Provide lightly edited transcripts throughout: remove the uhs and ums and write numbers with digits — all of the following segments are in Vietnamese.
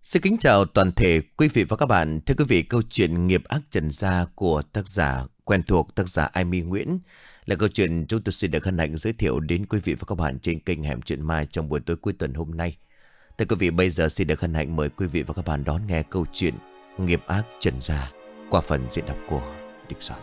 Xin kính chào toàn thể quý vị và các bạn. Thưa quý vị, câu chuyện Nghiệp ác trần gia của tác giả quen thuộc, tác giả Amy Nguyễn là câu chuyện chúng tôi xin được hân hạnh giới thiệu đến quý vị và các bạn trên kênh Hẻm Chuyện Mai trong buổi tối cuối tuần hôm nay. Thưa quý vị, bây giờ xin được hân hạnh mời quý vị và các bạn đón nghe câu chuyện Nghiệp ác trần gia qua phần diễn đọc của Địch Soạn.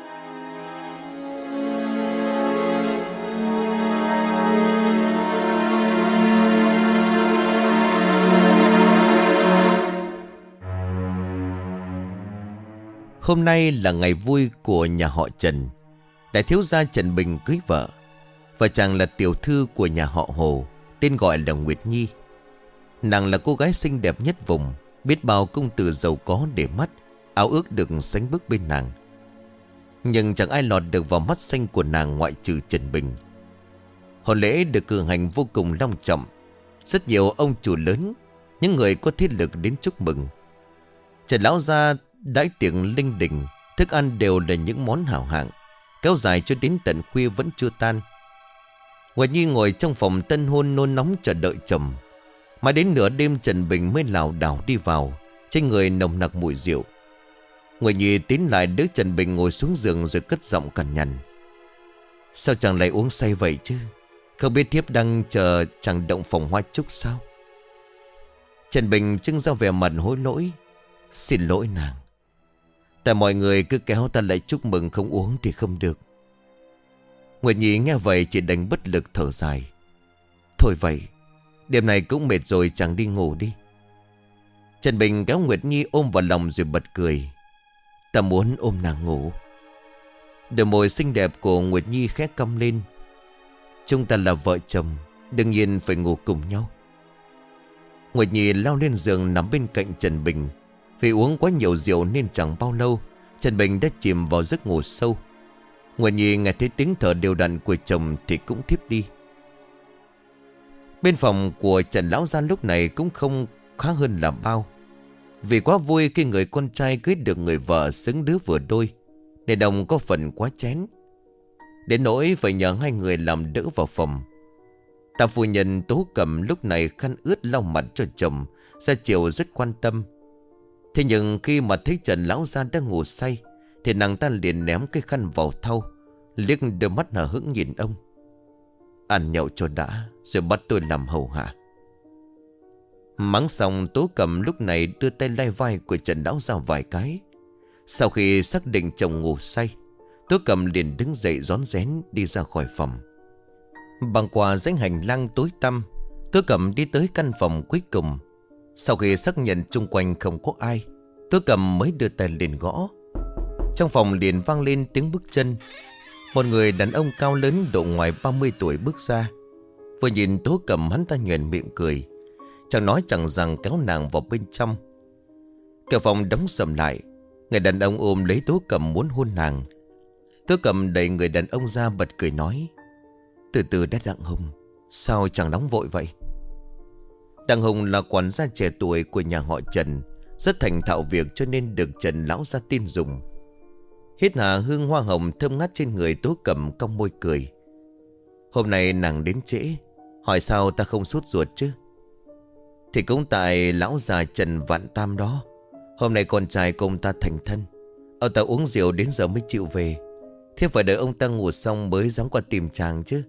Hôm nay là ngày vui của nhà họ Trần. Đại thiếu gia Trần Bình cưới vợ. Vợ chàng là tiểu thư của nhà họ Hồ, tên gọi là Nguyệt Nhi. Nàng là cô gái xinh đẹp nhất vùng, biết bao công tử giàu có để mắt, ao ước được sánh bước bên nàng. Nhưng chẳng ai lọt được vào mắt xanh của nàng ngoại trừ Trần Bình. Hôn lễ được cử hành vô cùng long trọng. Rất nhiều ông chủ lớn, những người có thế lực đến chúc mừng. Trần lão gia đãi tiệc linh đình, thức ăn đều là những món hảo hạng, kéo dài cho đến tận khuya vẫn chưa tan. Nguyệt Nhi ngồi trong phòng tân hôn nôn nóng chờ đợi chồng. Mà đến nửa đêm Trần Bình mới lảo đảo đi vào, trên người nồng nặc mùi rượu. Nguyệt Nhi tiến lại đỡ Trần Bình ngồi xuống giường rồi cất giọng cằn nhằn: "Sao chàng lại uống say vậy chứ? Không biết thiếp đang chờ chàng động phòng hoa chúc sao?" Trần Bình trưng ra vẻ mặt hối lỗi: "Xin lỗi nàng. Tại mọi người cứ kéo ta lại chúc mừng, không uống thì không được." Nguyệt Nhi nghe vậy chỉ đành bất lực thở dài: "Thôi vậy, đêm này cũng mệt rồi, chàng đi ngủ đi." Trần Bình kéo Nguyệt Nhi ôm vào lòng rồi bật cười: "Ta muốn ôm nàng ngủ." Đôi môi xinh đẹp của Nguyệt Nhi khẽ cong lên: "Chúng ta là vợ chồng, đương nhiên phải ngủ cùng nhau." Nguyệt Nhi lao lên giường nằm bên cạnh Trần Bình. Vì uống quá nhiều rượu nên chẳng bao lâu Trần Bình đã chìm vào giấc ngủ sâu. Nguyệt Nhi nghe thấy tiếng thở đều đặn của chồng thì cũng thiếp đi. Bên phòng của Trần lão gia lúc này cũng không khá hơn là bao. Vì quá vui khi người con trai cưới được người vợ xứng đứa vừa đôi, nên đồng có phần quá chén, đến nỗi phải nhờ hai người làm đỡ vào phòng. Tam phu nhân Tố Cầm lúc này khăn ướt lau mặt cho chồng, ra chiều rất quan tâm. Thế nhưng khi mà thấy Trần lão gia đang ngủ say thì nàng ta liền ném cái khăn vào thau, liếc đôi mắt hờ hững nhìn ông: "Ăn nhậu cho đã rồi bắt tôi làm hầu hạ." Mắng xong, Tố Cầm lúc này đưa tay lai vai của Trần lão gia vài cái. Sau khi xác định chồng ngủ say, Tố Cầm liền đứng dậy rón rén đi ra khỏi phòng. Băng qua dãy hành lang tối tăm, Tố Cầm đi tới căn phòng cuối cùng. Sau khi xác nhận chung quanh không có ai, Tố Cầm mới đưa tay lên gõ. Trong phòng liền vang lên tiếng bước chân. Một người đàn ông cao lớn độ ngoài 30 tuổi bước ra. Vừa nhìn Tố Cầm, hắn ta nhoẻn miệng cười, chẳng nói chẳng rằng kéo nàng vào bên trong. Cửa phòng đóng sầm lại. Người đàn ông ôm lấy Tố Cầm muốn hôn nàng. Tố Cầm đẩy người đàn ông ra bật cười nói: "Từ từ đã Đặng Hùng, sao chẳng nóng vội vậy?" Đặng Hùng là quản gia trẻ tuổi của nhà họ Trần, rất thành thạo việc cho nên được Trần lão gia tin dùng. Hít hà hương hoa hồng thơm ngát trên người Tố Cầm, cong môi cười: "Hôm nay nàng đến trễ, hỏi sao ta không sốt ruột chứ?" "Thì cũng tại lão già Trần Vạn Tam đó. Hôm nay con trai của ông ta thành thân, ông ta uống rượu đến giờ mới chịu về. Thế phải đợi ông ta ngủ xong mới dám qua tìm chàng chứ."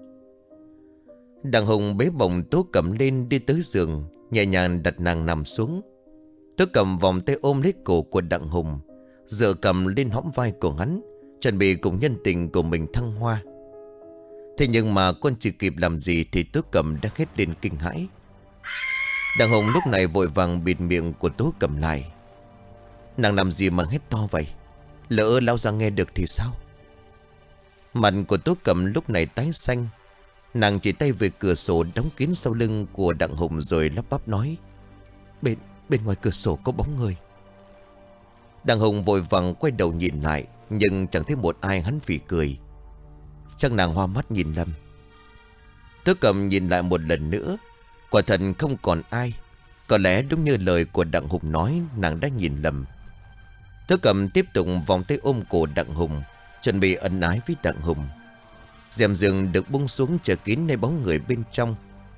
Đặng Hùng bế bồng Tố Cầm lên đi tới giường, nhẹ nhàng đặt nàng nằm xuống. Tố Cầm vòng tay ôm lấy cổ của Đặng Hùng, dựa cầm lên hõm vai của hắn, chuẩn bị cùng nhân tình của mình thăng hoa. Thế nhưng mà con chỉ kịp làm gì thì Tố Cầm đã hét lên kinh hãi. Đặng Hùng lúc này vội vàng bịt miệng của Tố Cầm lại. "Nàng làm gì mà hét to vậy? Lỡ lão gia nghe được thì sao?" Mặt của Tố Cầm lúc này tái xanh. Nàng chỉ tay về cửa sổ đóng kín sau lưng của Đặng Hùng rồi lắp bắp nói: Bên ngoài cửa sổ có bóng người." Đặng Hùng vội vàng quay đầu nhìn lại, nhưng chẳng thấy một ai, hắn phì cười: "Chắc nàng hoa mắt nhìn lầm." Tố Cầm nhìn lại một lần nữa, quả thật không còn ai. Có lẽ đúng như lời của Đặng Hùng nói, nàng đã nhìn lầm. Tố Cầm tiếp tục vòng tay ôm cổ Đặng Hùng, chuẩn bị ân ái với Đặng Hùng. Rèm giường được buông xuống che kín nơi bóng người bên trong.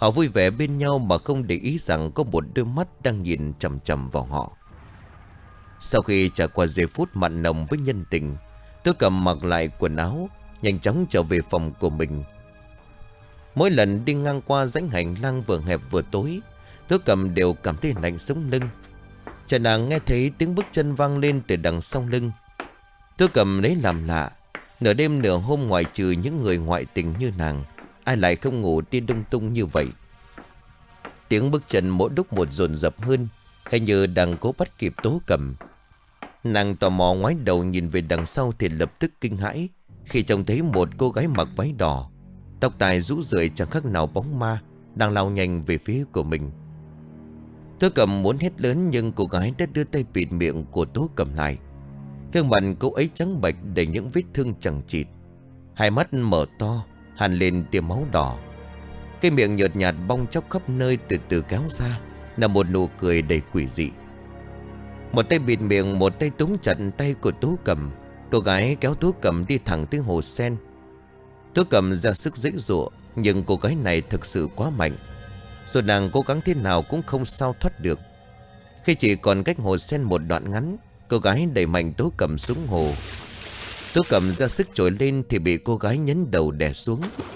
Họ vui vẻ bên nhau mà không để ý rằng có một đôi mắt đang nhìn chằm chằm vào họ. Sau khi trải qua giây phút mặn nồng với nhân tình, Tố Cầm mặc lại quần áo, nhanh chóng trở về phòng của mình. Mỗi lần đi ngang qua dãy hành lang vừa hẹp vừa tối, Tố Cầm đều cảm thấy lạnh sống lưng. Chợt nàng nghe thấy tiếng bước chân vang lên từ đằng sau lưng. Tố Cầm lấy làm lạ, nửa đêm nửa hôm ngoại trừ những người ngoại tình như nàng, ai lại không ngủ đi lung tung như vậy. Tiếng bước chân mỗi lúc một dồn dập hơn, hình như đang cố bắt kịp Tố Cầm. Nàng tò mò ngoái đầu nhìn về đằng sau thì lập tức kinh hãi khi trông thấy một cô gái mặc váy đỏ, tóc tai rũ rượi chẳng khác nào bóng ma, đang lao nhanh về phía của mình. Tố Cầm muốn hét lớn nhưng cô gái đã đưa tay bịt miệng của Tố Cầm lại. Gương mặt cô ấy trắng bệch đầy những vết thương chằng chịt, hai mắt mở to hằn lên tia máu đỏ. Cái miệng nhợt nhạt bong chóc khắp nơi từ từ kéo ra là một nụ cười đầy quỷ dị. Một tay bịt miệng, một tay túm chặt tay của Tố Cầm. Cô gái kéo Tố Cầm đi thẳng tới hồ sen. Tố Cầm ra sức giãy giụa, nhưng cô gái này thực sự quá mạnh. Dù nàng cố gắng thế nào cũng không sao thoát được. Khi chỉ còn cách hồ sen một đoạn ngắn, cô gái đẩy mạnh Tố Cầm xuống hồ. Tố Cầm ra sức trồi lên thì bị cô gái nhấn đầu đè xuống.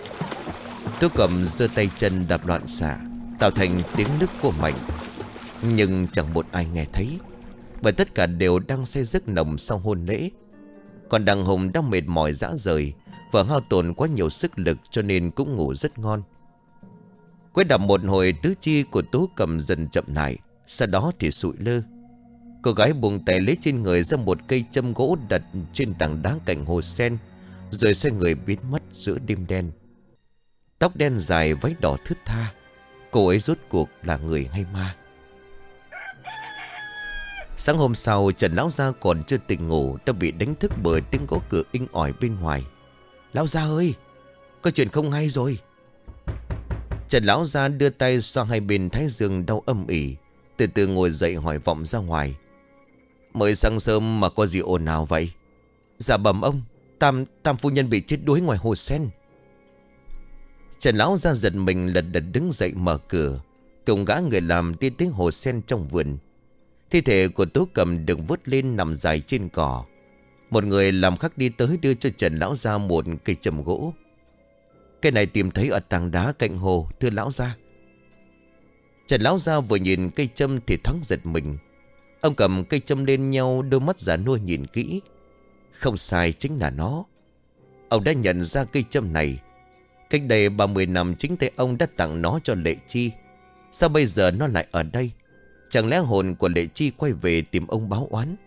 Tố Cầm giơ tay chân đạp loạn xạ, tạo thành tiếng nức khô mạnh. Nhưng chẳng một ai nghe thấy, bởi tất cả đều đang say giấc nồng sau hôn lễ. Còn đằng Hùng đang mệt mỏi rã rời và hao tổn quá nhiều sức lực, cho nên cũng ngủ rất ngon. Quay đạp một hồi, tứ chi của Tố Cầm dần chậm lại, sau đó thì sụi lơ. Cô gái buông tay lấy trên người ra một cây châm gỗ đặt trên tảng đá cạnh hồ sen, rồi xoay người biến mất giữa đêm đen. Tóc đen dài, váy đỏ thướt tha, cô ấy rốt cuộc là người hay ma? Sáng hôm sau, Trần lão gia còn chưa tỉnh ngủ đã bị đánh thức bởi tiếng gõ cửa inh ỏi bên ngoài. Lão gia ơi, có chuyện không hay rồi. Trần lão gia đưa tay xoa hai bên thái dương đau âm ỉ, từ từ ngồi dậy hỏi vọng ra ngoài. Mới sáng sớm mà có gì ồn ào vậy? Dạ bẩm ông, Tam phu nhân bị chết đuối ngoài hồ sen. Trần lão gia giật mình lật đật đứng dậy mở cửa, cùng gã người làm đi tới hồ sen trong vườn. Thi thể của Tố Cầm được vớt lên nằm dài trên cỏ. Một người làm khác đi tới đưa cho Trần lão gia một cây châm gỗ. Cái này tìm thấy ở tảng đá cạnh hồ, thưa lão gia. Trần lão gia vừa nhìn cây châm thì thoáng giật mình. Ông cầm cây châm lên nhau, đôi mắt già nua nhìn kỹ. Không sai, chính là nó. Ông đã nhận ra cây châm này. Cách đây 30 năm chính tay ông đã tặng nó cho Lệ Chi. Sao bây giờ nó lại ở đây? Chẳng lẽ hồn của Lệ Chi quay về tìm ông báo oán?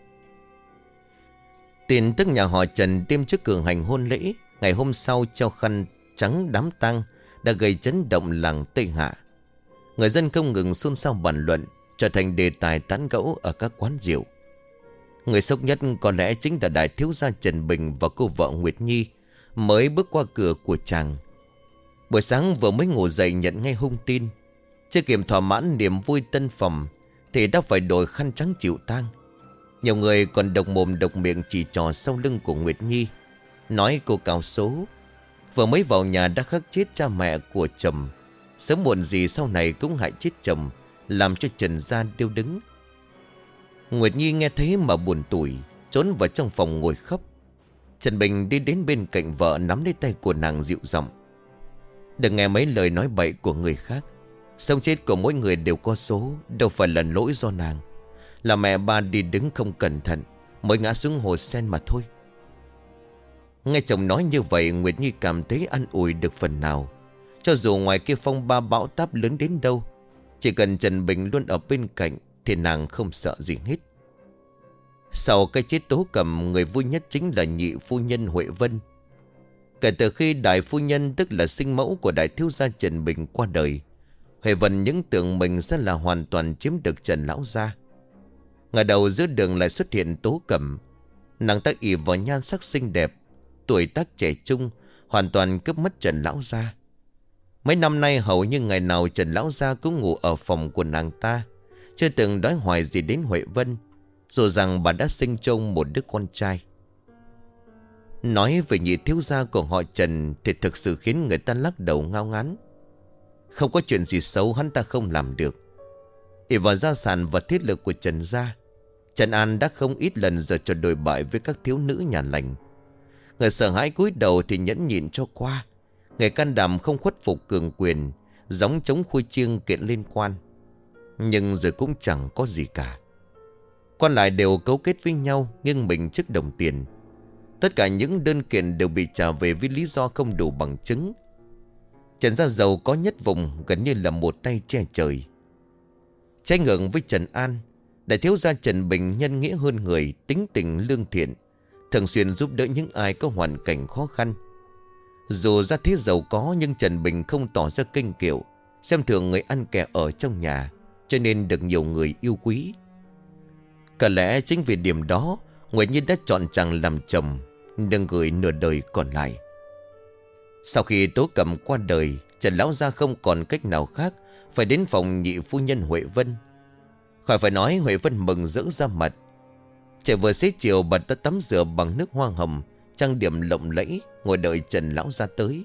Tin tức nhà họ Trần đêm trước cử hành hôn lễ, ngày hôm sau treo khăn trắng đám tang đã gây chấn động làng Tây Hạ. Người dân không ngừng xôn xao bàn luận, trở thành đề tài tán gẫu ở các quán rượu. Người sốc nhất có lẽ chính là đại thiếu gia Trần Bình và cô vợ Nguyệt Nhi mới bước qua cửa của chàng. Buổi sáng vừa mới ngủ dậy nhận ngay hung tin. Chưa kịp thỏa mãn niềm vui tân phẩm thì đã phải đổi khăn trắng chịu tang. Nhiều người còn độc mồm độc miệng chỉ trò sau lưng của Nguyệt Nhi, nói cô cao số, vừa mới vào nhà đã khắc chết cha mẹ của chồng, sớm muộn gì sau này cũng hại chết chồng, làm cho Trần gia điêu đứng. Nguyệt Nhi nghe thấy mà buồn tủi, trốn vào trong phòng ngồi khóc. Trần Bình đi đến bên cạnh vợ, nắm lấy tay của nàng dịu giọng. Đừng nghe mấy lời nói bậy của người khác. Sống chết của mỗi người đều có số, đâu phải là lỗi do nàng. Là mẹ ba đi đứng không cẩn thận mới ngã xuống hồ sen mà thôi. Nghe chồng nói như vậy, Nguyệt Nhi cảm thấy an ủi được phần nào. Cho dù ngoài kia phong ba bão táp lớn đến đâu, chỉ cần Trần Bình luôn ở bên cạnh thì nàng không sợ gì hết. Sau cái chết Tố Cầm, người vui nhất chính là nhị phu nhân Huệ Vân. Kể từ khi đại phu nhân, tức là sinh mẫu của đại thiếu gia Trần Bình qua đời, Huệ Vân những tưởng mình sẽ là hoàn toàn chiếm được Trần lão gia. Ngày đầu giữa đường lại xuất hiện Tố Cầm. Nàng ta ỷ vào nhan sắc xinh đẹp, tuổi tác trẻ trung, hoàn toàn cướp mất Trần lão gia. Mấy năm nay hầu như ngày nào Trần lão gia cũng ngủ ở phòng của nàng ta, chưa từng đói hoài gì đến Huệ Vân, dù rằng bà đã sinh trông một đứa con trai. Nói về nhị thiếu gia của họ Trần thì thực sự khiến người ta lắc đầu ngao ngán. Không có chuyện gì xấu hắn ta không làm được. ỷ vào gia sản và thiết lực của Trần gia, Trần An đã không ít lần giờ trò đồi bại với các thiếu nữ nhà lành. Người sợ hãi cúi đầu thì nhẫn nhịn cho qua. Người can đảm không khuất phục cường quyền, gióng chống khui chiêng kiện liên quan. Nhưng rồi cũng chẳng có gì cả. Quan lại đều cấu kết với nhau, nghiêng mình trước đồng tiền. Tất cả những đơn kiện đều bị trả về với lý do không đủ bằng chứng. Trần gia giàu có nhất vùng, gần như là một tay che trời. Trái ngược với Trần An, đại thiếu gia Trần Bình nhân nghĩa hơn người, tính tình lương thiện, thường xuyên giúp đỡ những ai có hoàn cảnh khó khăn. Dù gia thế giàu có, nhưng Trần Bình không tỏ ra kênh kiệu, xem thường người ăn kẻ ở trong nhà, cho nên được nhiều người yêu quý. Có lẽ chính vì điểm đó, Nguyệt Nhi đã chọn chàng làm chồng, nương gửi nửa đời còn lại. Sau khi Tố Cẩm qua đời, Trần lão gia không còn cách nào khác, phải đến phòng nhị phu nhân Huệ Vân. Khỏi phải nói, Huệ Vân mừng rỡ ra mặt. Trời vừa xế chiều, bà ta tắm rửa bằng nước hoa hồng, trang điểm lộng lẫy, ngồi đợi Trần lão gia tới.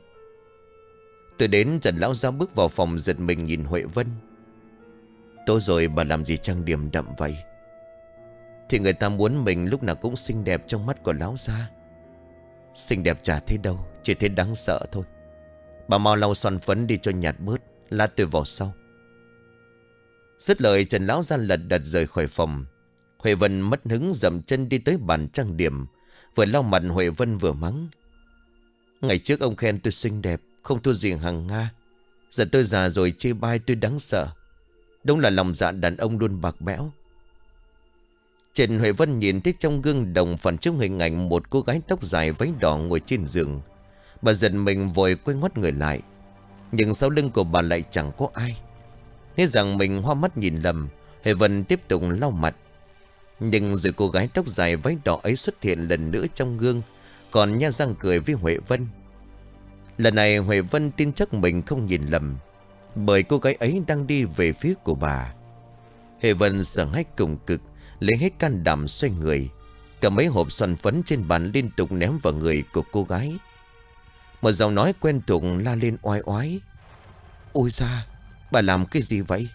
Từ đến, Trần lão gia bước vào phòng giật mình nhìn Huệ Vân. Tối rồi bà làm gì trang điểm đậm vậy? Thì người ta muốn mình lúc nào cũng xinh đẹp trong mắt của lão gia. Xinh đẹp chả thế đâu, chỉ thế đáng sợ thôi. Bà mau lau son phấn đi cho nhạt bớt, lát tôi vào sau. Dứt lời, Trần lão gia lật đật rời khỏi phòng. Huệ Vân mất hứng dậm chân đi tới bàn trang điểm. Vừa lau mặt, Huệ Vân vừa mắng. Ngày trước ông khen tôi xinh đẹp, không thua gì hàng Nga. Giờ tôi già rồi chê bai tôi đáng sợ. Đúng là lòng dạ đàn ông luôn bạc bẽo. Trần Huệ Vân nhìn thấy trong gương đồng phản chiếu hình ảnh một cô gái tóc dài váy đỏ ngồi trên giường. Bà giật mình vội quay ngoắt người lại. Nhưng sau lưng của bà lại chẳng có ai. Nghe rằng mình hoa mắt nhìn lầm, Huệ Vân tiếp tục lau mặt. Nhưng rồi cô gái tóc dài váy đỏ ấy xuất hiện lần nữa trong gương, còn nhe răng cười với Huệ Vân. Lần này Huệ Vân tin chắc mình không nhìn lầm, bởi cô gái ấy đang đi về phía của bà. Huệ Vân sợ hãi cùng cực, lấy hết can đảm xoay người, cầm mấy hộp son phấn trên bàn liên tục ném vào người của cô gái. Một giọng nói quen thuộc la lên oai oái. Ôi da, bà làm cái gì vậy?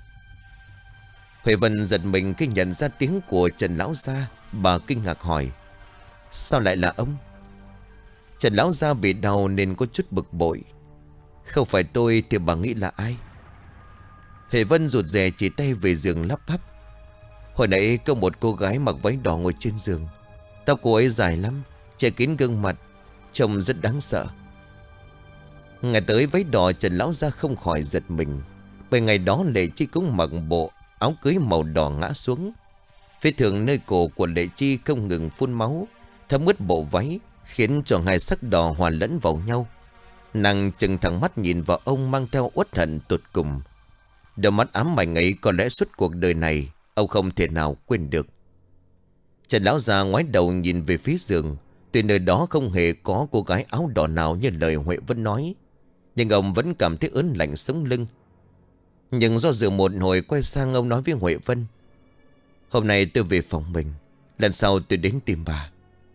Huệ Vân giật mình khi nhận ra tiếng của Trần lão gia. Bà kinh ngạc hỏi. Sao lại là ông? Trần lão gia bị đau nên có chút bực bội. Không phải tôi thì bà nghĩ là ai? Huệ Vân rụt rè chỉ tay về giường lắp bắp. Hồi nãy có một cô gái mặc váy đỏ ngồi trên giường. Tóc cô ấy dài lắm, che kín gương mặt, trông rất đáng sợ. Ngày tới váy đỏ, Trần lão gia không khỏi giật mình, bởi ngày đó Lệ Chi cũng mặc bộ áo cưới màu đỏ ngã xuống. Vết thương nơi cổ của Lệ Chi không ngừng phun máu, thấm ướt bộ váy, khiến cho hai sắc đỏ hòa lẫn vào nhau. Nàng chừng thẳng mắt nhìn vào ông mang theo uất hận tột cùng. Đôi mắt ám ảnh ấy có lẽ suốt cuộc đời này ông không thể nào quên được. Trần lão già ngoái đầu nhìn về phía giường. Tuy nơi đó không hề có cô gái áo đỏ nào như lời Huệ Vân nói, nhưng ông vẫn cảm thấy ớn lạnh sống lưng. Nhưng do dự một hồi, quay sang ông nói với Huệ Vân. Hôm nay tôi về phòng mình, lần sau tôi đến tìm bà.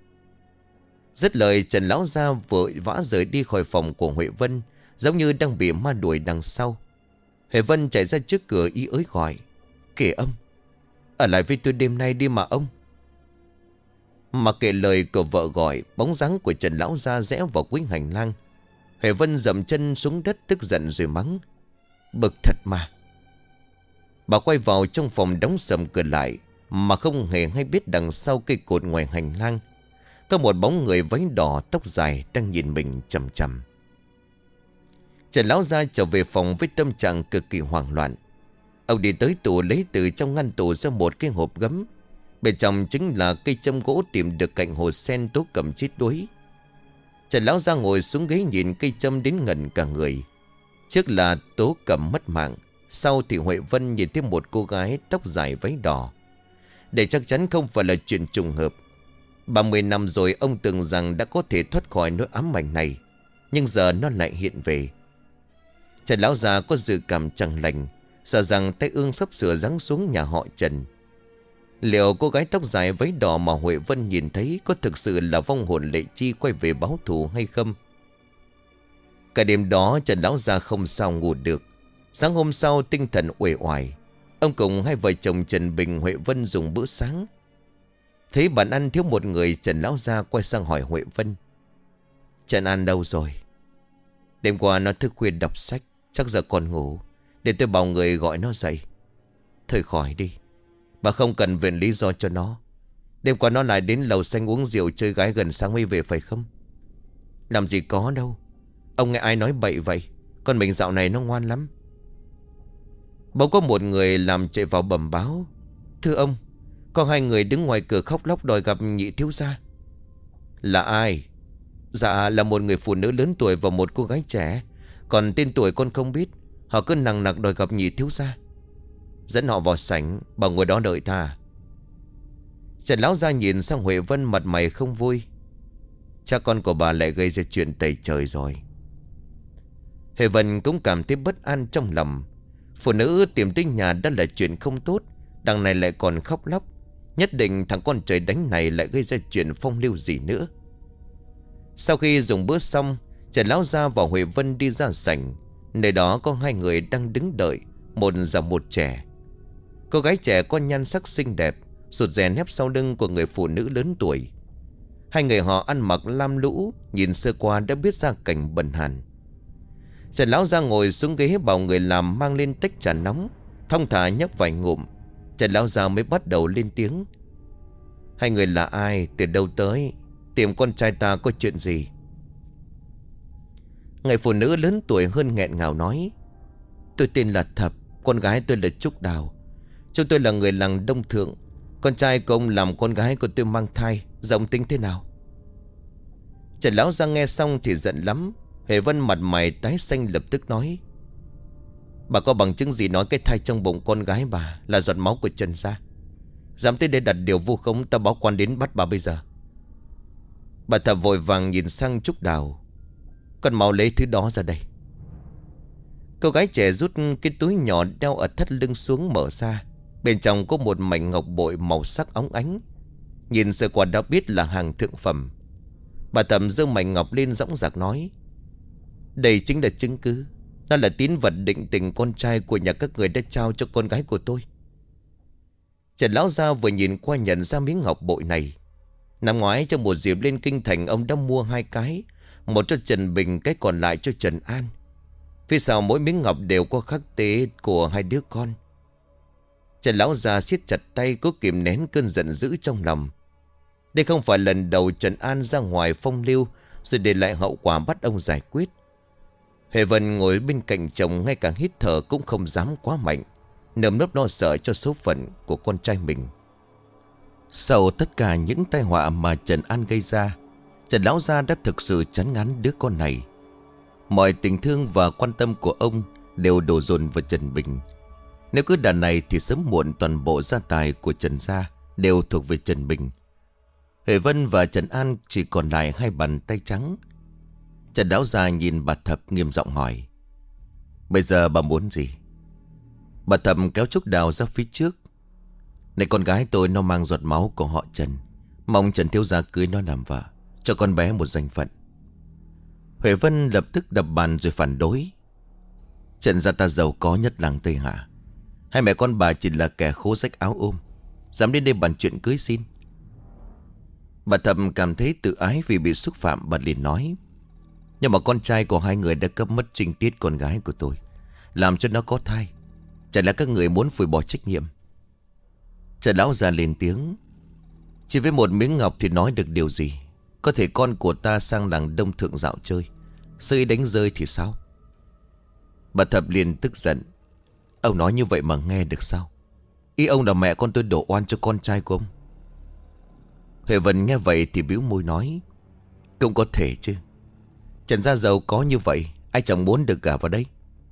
Dứt lời, Trần lão gia vội vã rời đi khỏi phòng của Huệ Vân, giống như đang bị ma đuổi đằng sau. Huệ Vân chạy ra trước cửa ý ới gọi. Kể ông, ở lại với tôi đêm nay đi mà ông. Mà kể lời của vợ gọi, bóng dáng của Trần lão gia rẽ vào cuối hành lang. Huệ Vân dậm chân xuống đất tức giận rồi mắng. Bực thật mà. Bà quay vào trong phòng đóng sầm cửa lại, mà không hề hay biết đằng sau cây cột ngoài hành lang có một bóng người váy đỏ tóc dài đang nhìn mình chằm chằm. Trần lão gia trở về phòng với tâm trạng cực kỳ hoảng loạn. Ông đi tới tủ lấy từ trong ngăn tủ ra một cái hộp gấm. Bên trong chính là cây châm gỗ tìm được cạnh hồ sen Tố Cẩm chết đuối. Trần lão gia ngồi xuống ghế nhìn cây châm đến ngẩn cả người. Trước là Tố Cẩm mất mạng, sau thì Huệ Vân nhìn thấy một cô gái tóc dài váy đỏ. Để chắc chắn không phải là chuyện trùng hợp, 30 năm rồi ông tưởng rằng đã có thể thoát khỏi nỗi ám ảnh này, nhưng giờ nó lại hiện về. Trần lão già có dự cảm chẳng lành, sợ rằng tay ương sắp sửa giáng xuống nhà họ Trần. Liệu cô gái tóc dài váy đỏ mà Huệ Vân nhìn thấy có thực sự là vong hồn Lệ Chi quay về báo thù hay không? Cả đêm đó Trần lão già không sao ngủ được. Sáng hôm sau tinh thần uể oải, ông cùng hai vợ chồng Trần Bình, Huệ Vân dùng bữa sáng. Thấy bàn ăn thiếu một người, Trần lão gia quay sang hỏi Huệ Vân: Trần An đâu rồi? Đêm qua nó thức khuya đọc sách, chắc giờ còn ngủ. Để tôi bảo người gọi nó dậy. Thôi khỏi đi, bà không cần viện lý do cho nó. Đêm qua nó lại đến lầu xanh uống rượu chơi gái gần sáng mới về phải không? Làm gì có đâu. Ông nghe ai nói bậy vậy? Con mình dạo này nó ngoan lắm. Bỗng có một người làm chạy vào bẩm báo: Thưa ông, có hai người đứng ngoài cửa khóc lóc đòi gặp nhị thiếu gia. Là ai? Dạ là một người phụ nữ lớn tuổi và một cô gái trẻ. Còn tên tuổi con không biết. Họ cứ nằng nặc đòi gặp nhị thiếu gia. Dẫn họ vào sảnh, bảo ngồi đó đợi ta. Trần lão gia nhìn sang Huệ Vân, mặt mày không vui. Cha con của bà lại gây ra chuyện tày trời rồi. Huệ Vân cũng cảm thấy bất an trong lòng. Phụ nữ tìm tới nhà đã là chuyện không tốt, đằng này lại còn khóc lóc. Nhất định thằng con trời đánh này lại gây ra chuyện phong lưu gì nữa. Sau khi dùng bữa xong, Trần lão gia và Huệ Vân đi ra sảnh. Nơi đó có hai người đang đứng đợi, một già một trẻ. Cô gái trẻ có nhan sắc xinh đẹp, rụt rè nép sau lưng của người phụ nữ lớn tuổi. Hai người họ ăn mặc lam lũ, nhìn sơ qua đã biết ra cảnh bần hàn. Trần lão gia ngồi xuống ghế bảo người làm mang lên tách trà nóng, thong thả nhấp vài ngụm. Trần lão gia mới bắt đầu lên tiếng: Hai người là ai, từ đâu tới, tìm con trai ta có chuyện gì? Người phụ nữ lớn tuổi hơn nghẹn ngào nói: Tôi tên là Thập, con gái tôi là Trúc Đào. Chúng tôi là người làng Đông Thượng. Con trai của ông làm con gái của tôi mang thai, giọng tính thế nào? Trần lão gia nghe xong thì giận lắm. Huệ Vân mặt mày tái xanh lập tức nói: Bà có bằng chứng gì nói cái thai trong bụng con gái bà là giọt máu của Trần gia? Dám tới đây đặt điều vu khống, ta báo quan đến bắt bà bây giờ. Bà Thập vội vàng nhìn sang Trúc Đào: Con mau lấy thứ đó ra đây. Cô gái trẻ rút cái túi nhỏ đeo ở thắt lưng xuống mở ra. Bên trong có một mảnh ngọc bội màu sắc óng ánh. Nhìn sơ qua đã biết là hàng thượng phẩm. Bà Thập giơ mảnh ngọc lên dõng dạc nói: Đây chính là chứng cứ. Nó là tín vật định tình con trai của nhà các người đã trao cho con gái của tôi. Trần lão gia vừa nhìn qua nhận ra miếng ngọc bội này. Năm ngoái trong một dịp lên kinh thành, ông đã mua hai cái, một cho Trần Bình, cái còn lại cho Trần An. Phía sau mỗi miếng ngọc đều có khắc tế của hai đứa con. Trần lão già siết chặt tay, cố kìm nén cơn giận dữ trong lòng. Đây không phải lần đầu Trần An ra ngoài phong lưu rồi để lại hậu quả bắt ông giải quyết. Huệ Vân ngồi bên cạnh chồng, ngay cả hít thở cũng không dám quá mạnh, nơm nớp lo sợ cho số phận của con trai mình. Sau tất cả những tai họa mà Trần An gây ra, Trần lão gia đã thực sự chán ngán đứa con này. Mọi tình thương và quan tâm của ông đều đổ dồn vào Trần Bình. Nếu cứ đàn này thì sớm muộn toàn bộ gia tài của Trần gia đều thuộc về Trần Bình. Huệ Vân và Trần An chỉ còn lại hai bàn tay trắng. Trần lão gia nhìn bà Thập nghiêm giọng hỏi: Bây giờ bà muốn gì? Bà Thập kéo Trúc Đào ra phía trước: Này, con gái tôi nó mang giọt máu của họ Trần, mong Trần thiếu gia cưới nó làm vợ, cho con bé một danh phận. Huệ Vân lập tức đập bàn rồi phản đối: Trần gia ta giàu có nhất làng Tây Hạ. Hai mẹ con bà chỉ là kẻ khố rách áo ôm, dám đến đây bàn chuyện cưới xin. Bà Thập cảm thấy tự ái vì bị xúc phạm. Bà liền nói: Nhưng mà con trai của hai người đã cướp mất trinh tiết con gái của tôi, làm cho nó có thai. Chẳng lẽ các người muốn phủi bỏ trách nhiệm? Trần lão già lên tiếng: Chỉ với một miếng ngọc thì nói được điều gì? Có thể con của ta sang làng Đông Thượng dạo chơi, sơi đánh rơi thì sao? Bà Thập liền tức giận: Ông nói như vậy mà nghe được sao? Ý ông là mẹ con tôi đổ oan cho con trai của ông? Huệ Vân nghe vậy thì bĩu môi nói: Cũng có thể chứ. Trần gia giàu có như vậy, ai chẳng muốn được gả vào đây.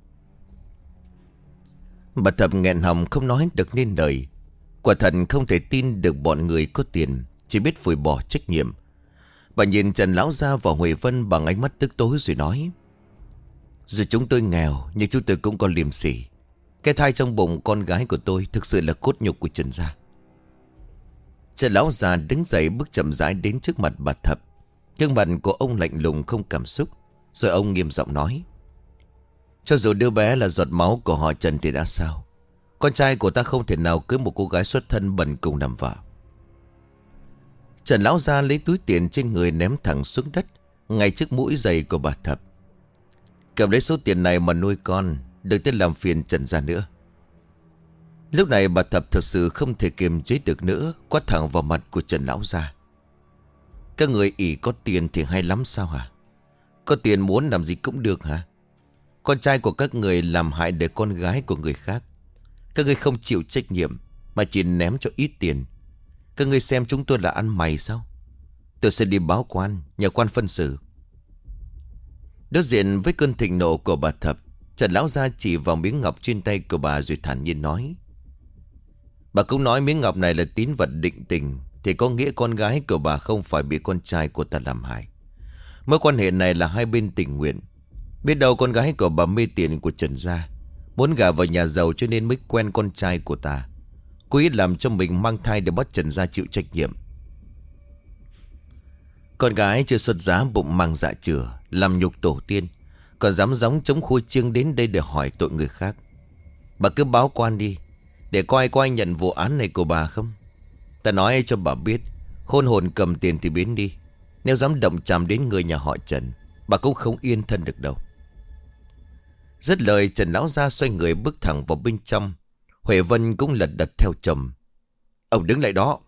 Bà Thập nghẹn họng không nói được nên lời. Quả thật không thể tin được bọn người có tiền chỉ biết phủi bỏ trách nhiệm. Bà nhìn Trần lão gia và Huệ Vân bằng ánh mắt tức tối rồi nói: Dù chúng tôi nghèo nhưng chúng tôi cũng có liêm sỉ. Cái thai trong bụng con gái của tôi thực sự là cốt nhục của Trần gia. Trần lão già đứng dậy bước chậm rãi đến trước mặt bà Thập. Gương mặt của ông lạnh lùng không cảm xúc. Rồi ông nghiêm giọng nói: Cho dù đứa bé là giọt máu của họ Trần thì đã sao? Con trai của ta không thể nào cưới một cô gái xuất thân bần cùng làm vợ. Trần lão gia lấy túi tiền trên người ném thẳng xuống đất, ngay trước mũi giày của bà Thập. Cầm lấy số tiền này mà nuôi con, đừng tới làm phiền Trần gia nữa. Lúc này bà Thập thật sự không thể kiềm chế được nữa, quát thẳng vào mặt của Trần lão gia. Các người ỷ có tiền thì hay lắm sao hả? Có tiền muốn làm gì cũng được hả? Con trai của các người làm hại để con gái của người khác. Các người không chịu trách nhiệm mà chỉ ném cho ít tiền. Các người xem chúng tôi là ăn mày sao? Tôi sẽ đi báo quan, nhờ quan phân xử. Đối diện với cơn thịnh nộ của bà Thập, Trần lão gia chỉ vào miếng ngọc trên tay của bà rồi thản nhiên nói. Bà cũng nói miếng ngọc này là tín vật định tình, thì có nghĩa con gái của bà không phải bị con trai của ta làm hại. Mối quan hệ này là hai bên tình nguyện. Biết đâu con gái của bà mê tiền của Trần gia, muốn gả vào nhà giàu cho nên mới quen con trai của ta, cố ý làm cho mình mang thai để bắt Trần gia chịu trách nhiệm. Con gái chưa xuất giá bụng mang dạ chửa, làm nhục tổ tiên, còn dám gióng chống khua chiêng đến đây để hỏi tội người khác. Bà cứ báo quan đi, để coi có ai nhận vụ án này của bà không. Ta nói cho bà biết, khôn hồn cầm tiền thì biến đi. Nếu dám động chạm đến người nhà họ Trần, bà cũng không yên thân được đâu. Dứt lời, Trần lão gia xoay người bước thẳng vào bên trong. Huệ Vân cũng lật đật theo chồng. Ông đứng lại đó.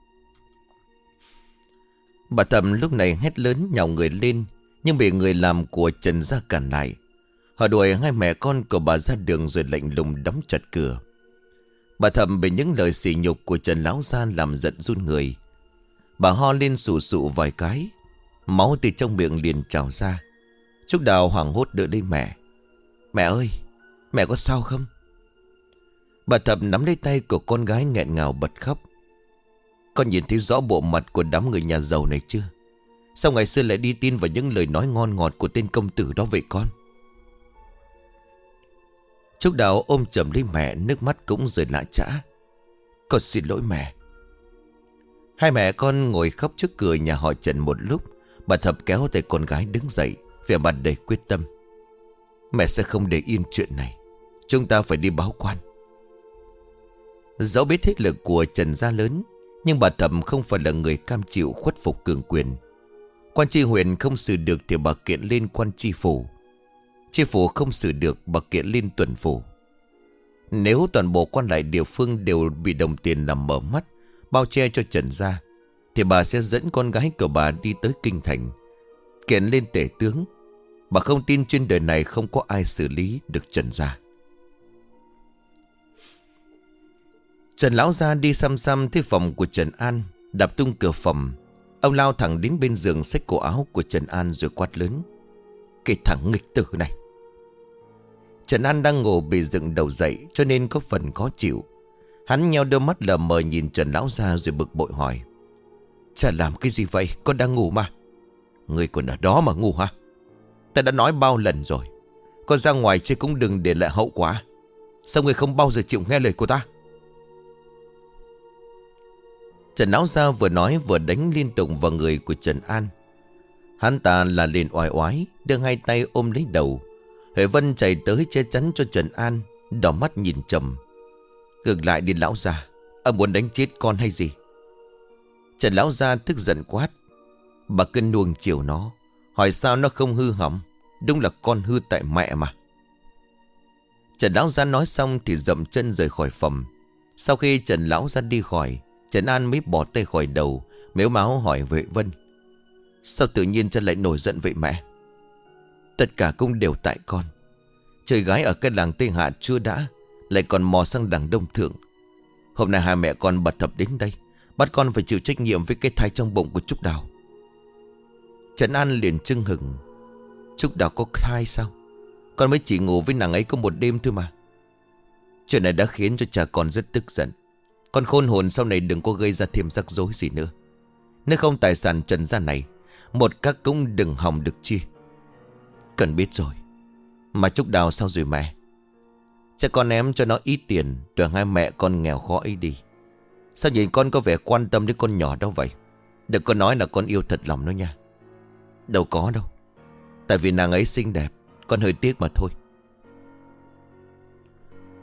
Bà Thập lúc này hét lớn nhào người lên, nhưng bị người làm của Trần gia cản lại. Họ đuổi hai mẹ con của bà ra đường rồi lạnh lùng đóng chặt cửa. Bà Thập bị những lời sỉ nhục của Trần lão gia làm giận run người. Bà ho lên sụ sụ vài cái, máu từ trong miệng liền trào ra. Trúc Đào hoảng hốt đỡ lấy mẹ. Mẹ ơi, mẹ có sao không? Bà Thập nắm lấy tay của con gái nghẹn ngào bật khóc. Con nhìn thấy rõ bộ mặt của đám người nhà giàu này chưa? Sao ngày xưa lại đi tin vào những lời nói ngon ngọt của tên công tử đó vậy con? Trúc Đào ôm chầm lấy mẹ, nước mắt cũng rơi lã chã. Con xin lỗi mẹ. Hai mẹ con ngồi khóc trước cửa nhà họ Trần một lúc. Bà Thập kéo tay con gái đứng dậy, vẻ mặt đầy quyết tâm. Mẹ sẽ không để yên chuyện này. Chúng ta phải đi báo quan. Dẫu biết thế lực của Trần gia lớn, nhưng bà Thập không phải là người cam chịu khuất phục cường quyền. Quan tri huyện không xử được thì bà kiện lên quan tri phủ. Tri phủ không xử được, bà kiện lên tuần phủ. Nếu toàn bộ quan lại địa phương đều bị đồng tiền làm mở mắt, bao che cho Trần gia, thì bà sẽ dẫn con gái của bà đi tới kinh thành, kiện lên tể tướng. Bà không tin trên đời này không có ai xử lý được Trần gia. Trần lão gia đi xăm xăm tới phòng của Trần An, đạp tung cửa phòng. Ông lao thẳng đến bên giường, xách cổ áo của Trần An rồi quát lớn. Cái thằng nghịch tử này! Trần An đang ngủ bị dựng đầu dậy cho nên có phần khó chịu. Hắn nheo đôi mắt lờ mờ nhìn Trần lão gia rồi bực bội hỏi. Chả làm cái gì vậy? Con đang ngủ mà. Người còn ở đó mà ngủ hả? Ta đã nói bao lần rồi, con ra ngoài chứ cũng đừng để lại hậu quả. Sao người không bao giờ chịu nghe lời của ta? Trần lão gia vừa nói vừa đánh liên tục vào người của Trần An. Hắn ta là lên oai oái, đưa hai tay ôm lấy đầu. Huệ Vân chạy tới che chắn cho Trần An, đỏ mắt nhìn chồng. Ngược lại đi lão gia, ông muốn đánh chết con hay gì? Trần lão gia tức giận quát. Bà cứ nuông chiều nó, hỏi sao nó không hư hỏng. Đúng là con hư tại mẹ mà. Trần lão gia nói xong thì dậm chân rời khỏi phòng. Sau khi Trần lão gia đi khỏi, Trần An mới bỏ tay khỏi đầu, mếu máo hỏi Huệ Vân. Sao tự nhiên chân lại nổi giận vậy mẹ? Tất cả cũng đều tại con. Chơi gái ở cái làng Tây Hạ chưa đã, lại còn mò sang làng Đông Thượng. Hôm nay hai mẹ con Bà Thập đến đây, bắt con phải chịu trách nhiệm với cái thai trong bụng của Trúc Đào. Trần An liền chưng hửng. Trúc Đào có thai sao? Con mới chỉ ngủ với nàng ấy có một đêm thôi mà. Chuyện này đã khiến cho cha con rất tức giận. Con khôn hồn sau này đừng có gây ra thêm rắc rối gì nữa. Nếu không tài sản Trần gia này, một các cũng đừng hòng được chia. Cần biết rồi. Mà Trúc Đào sao rồi mẹ? Chắc con em cho nó ít tiền, rồi hai mẹ con nghèo khó ấy đi. Sao nhìn con có vẻ quan tâm đến con nhỏ đâu vậy? Đừng có nói là con yêu thật lòng đó nha. Đâu có đâu. Tại vì nàng ấy xinh đẹp, con hơi tiếc mà thôi.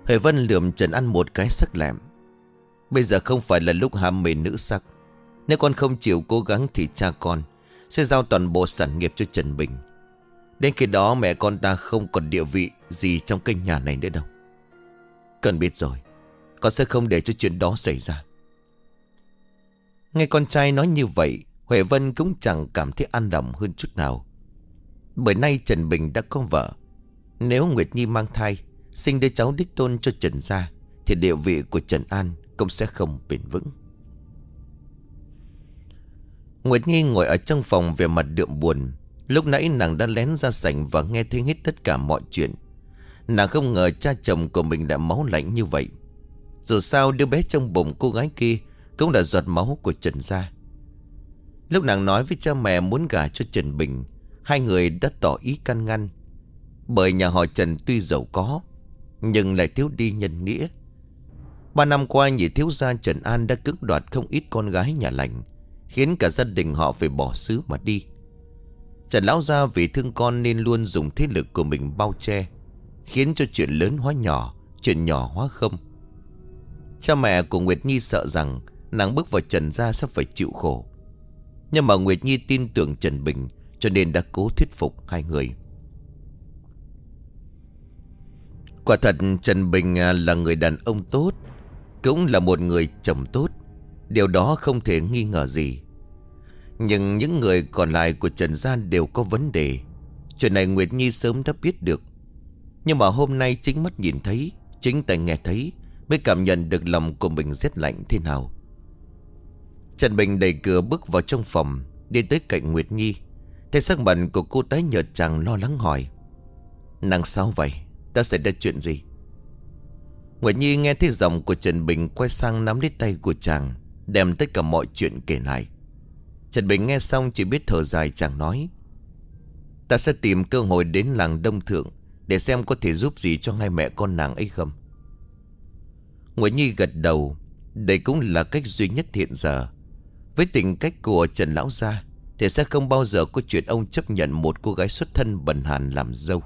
Huệ Vân lườm Trần An một cái sắc lẹm. Bây giờ không phải là lúc ham mê nữ sắc. Nếu con không chịu cố gắng thì cha con sẽ giao toàn bộ sản nghiệp cho Trần Bình. Đến khi đó mẹ con ta không còn địa vị gì trong căn nhà này nữa đâu. Con biết rồi, con sẽ không để cho chuyện đó xảy ra. Nghe con trai nói như vậy, Huệ Vân cũng chẳng cảm thấy an lòng hơn chút nào. Bởi nay Trần Bình đã có vợ. Nếu Nguyệt Nhi mang thai, sinh đứa cháu đích tôn cho Trần gia, thì địa vị của Trần An cũng sẽ không bền vững. Nguyệt Nhi ngồi ở trong phòng về mặt đượm buồn. Lúc nãy nàng đã lén ra sảnh và nghe thấy hết tất cả mọi chuyện. Nàng không ngờ cha chồng của mình đã máu lạnh như vậy. Dù sao đứa bé trong bụng cô gái kia cũng là giọt máu của Trần gia. Lúc nàng nói với cha mẹ muốn gả cho Trần Bình, hai người đã tỏ ý can ngăn. Bởi nhà họ Trần tuy giàu có nhưng lại thiếu đi nhân nghĩa. 3 năm qua nhị thiếu gia Trần An đã cưỡng đoạt không ít con gái nhà lành, khiến cả gia đình họ phải bỏ xứ mà đi. Trần lão gia vì thương con nên luôn dùng thế lực của mình bao che, khiến cho chuyện lớn hóa nhỏ, chuyện nhỏ hóa không. Cha mẹ của Nguyệt Nhi sợ rằng nàng bước vào Trần gia sẽ phải chịu khổ. Nhưng mà Nguyệt Nhi tin tưởng Trần Bình, cho nên đã cố thuyết phục hai người. Quả thật Trần Bình là người đàn ông tốt, cũng là một người chồng tốt. Điều đó không thể nghi ngờ gì. Nhưng những người còn lại của Trần gia đều có vấn đề. Chuyện này Nguyệt Nhi sớm đã biết được. Nhưng mà hôm nay chính mắt nhìn thấy, chính tai nghe thấy, mới cảm nhận được lòng của mình rét lạnh thế nào. Trần Bình đẩy cửa bước vào trong phòng, đi tới cạnh Nguyệt Nhi. Thấy sắc mặt của cô tái nhợt, chàng lo lắng hỏi: nàng sao vậy? Đã xảy ra chuyện gì? Nguyệt Nhi nghe thấy giọng của Trần Bình, quay sang nắm lấy tay của chàng, đem tất cả mọi chuyện kể lại. Trần Bình nghe xong chỉ biết thở dài, chàng nói: ta sẽ tìm cơ hội đến làng Đông Thượng để xem có thể giúp gì cho hai mẹ con nàng ấy không. Nguyệt Nhi gật đầu. Đây cũng là cách duy nhất hiện giờ. Với tình cách của Trần lão gia thì sẽ không bao giờ có chuyện ông chấp nhận một cô gái xuất thân bần hàn làm dâu.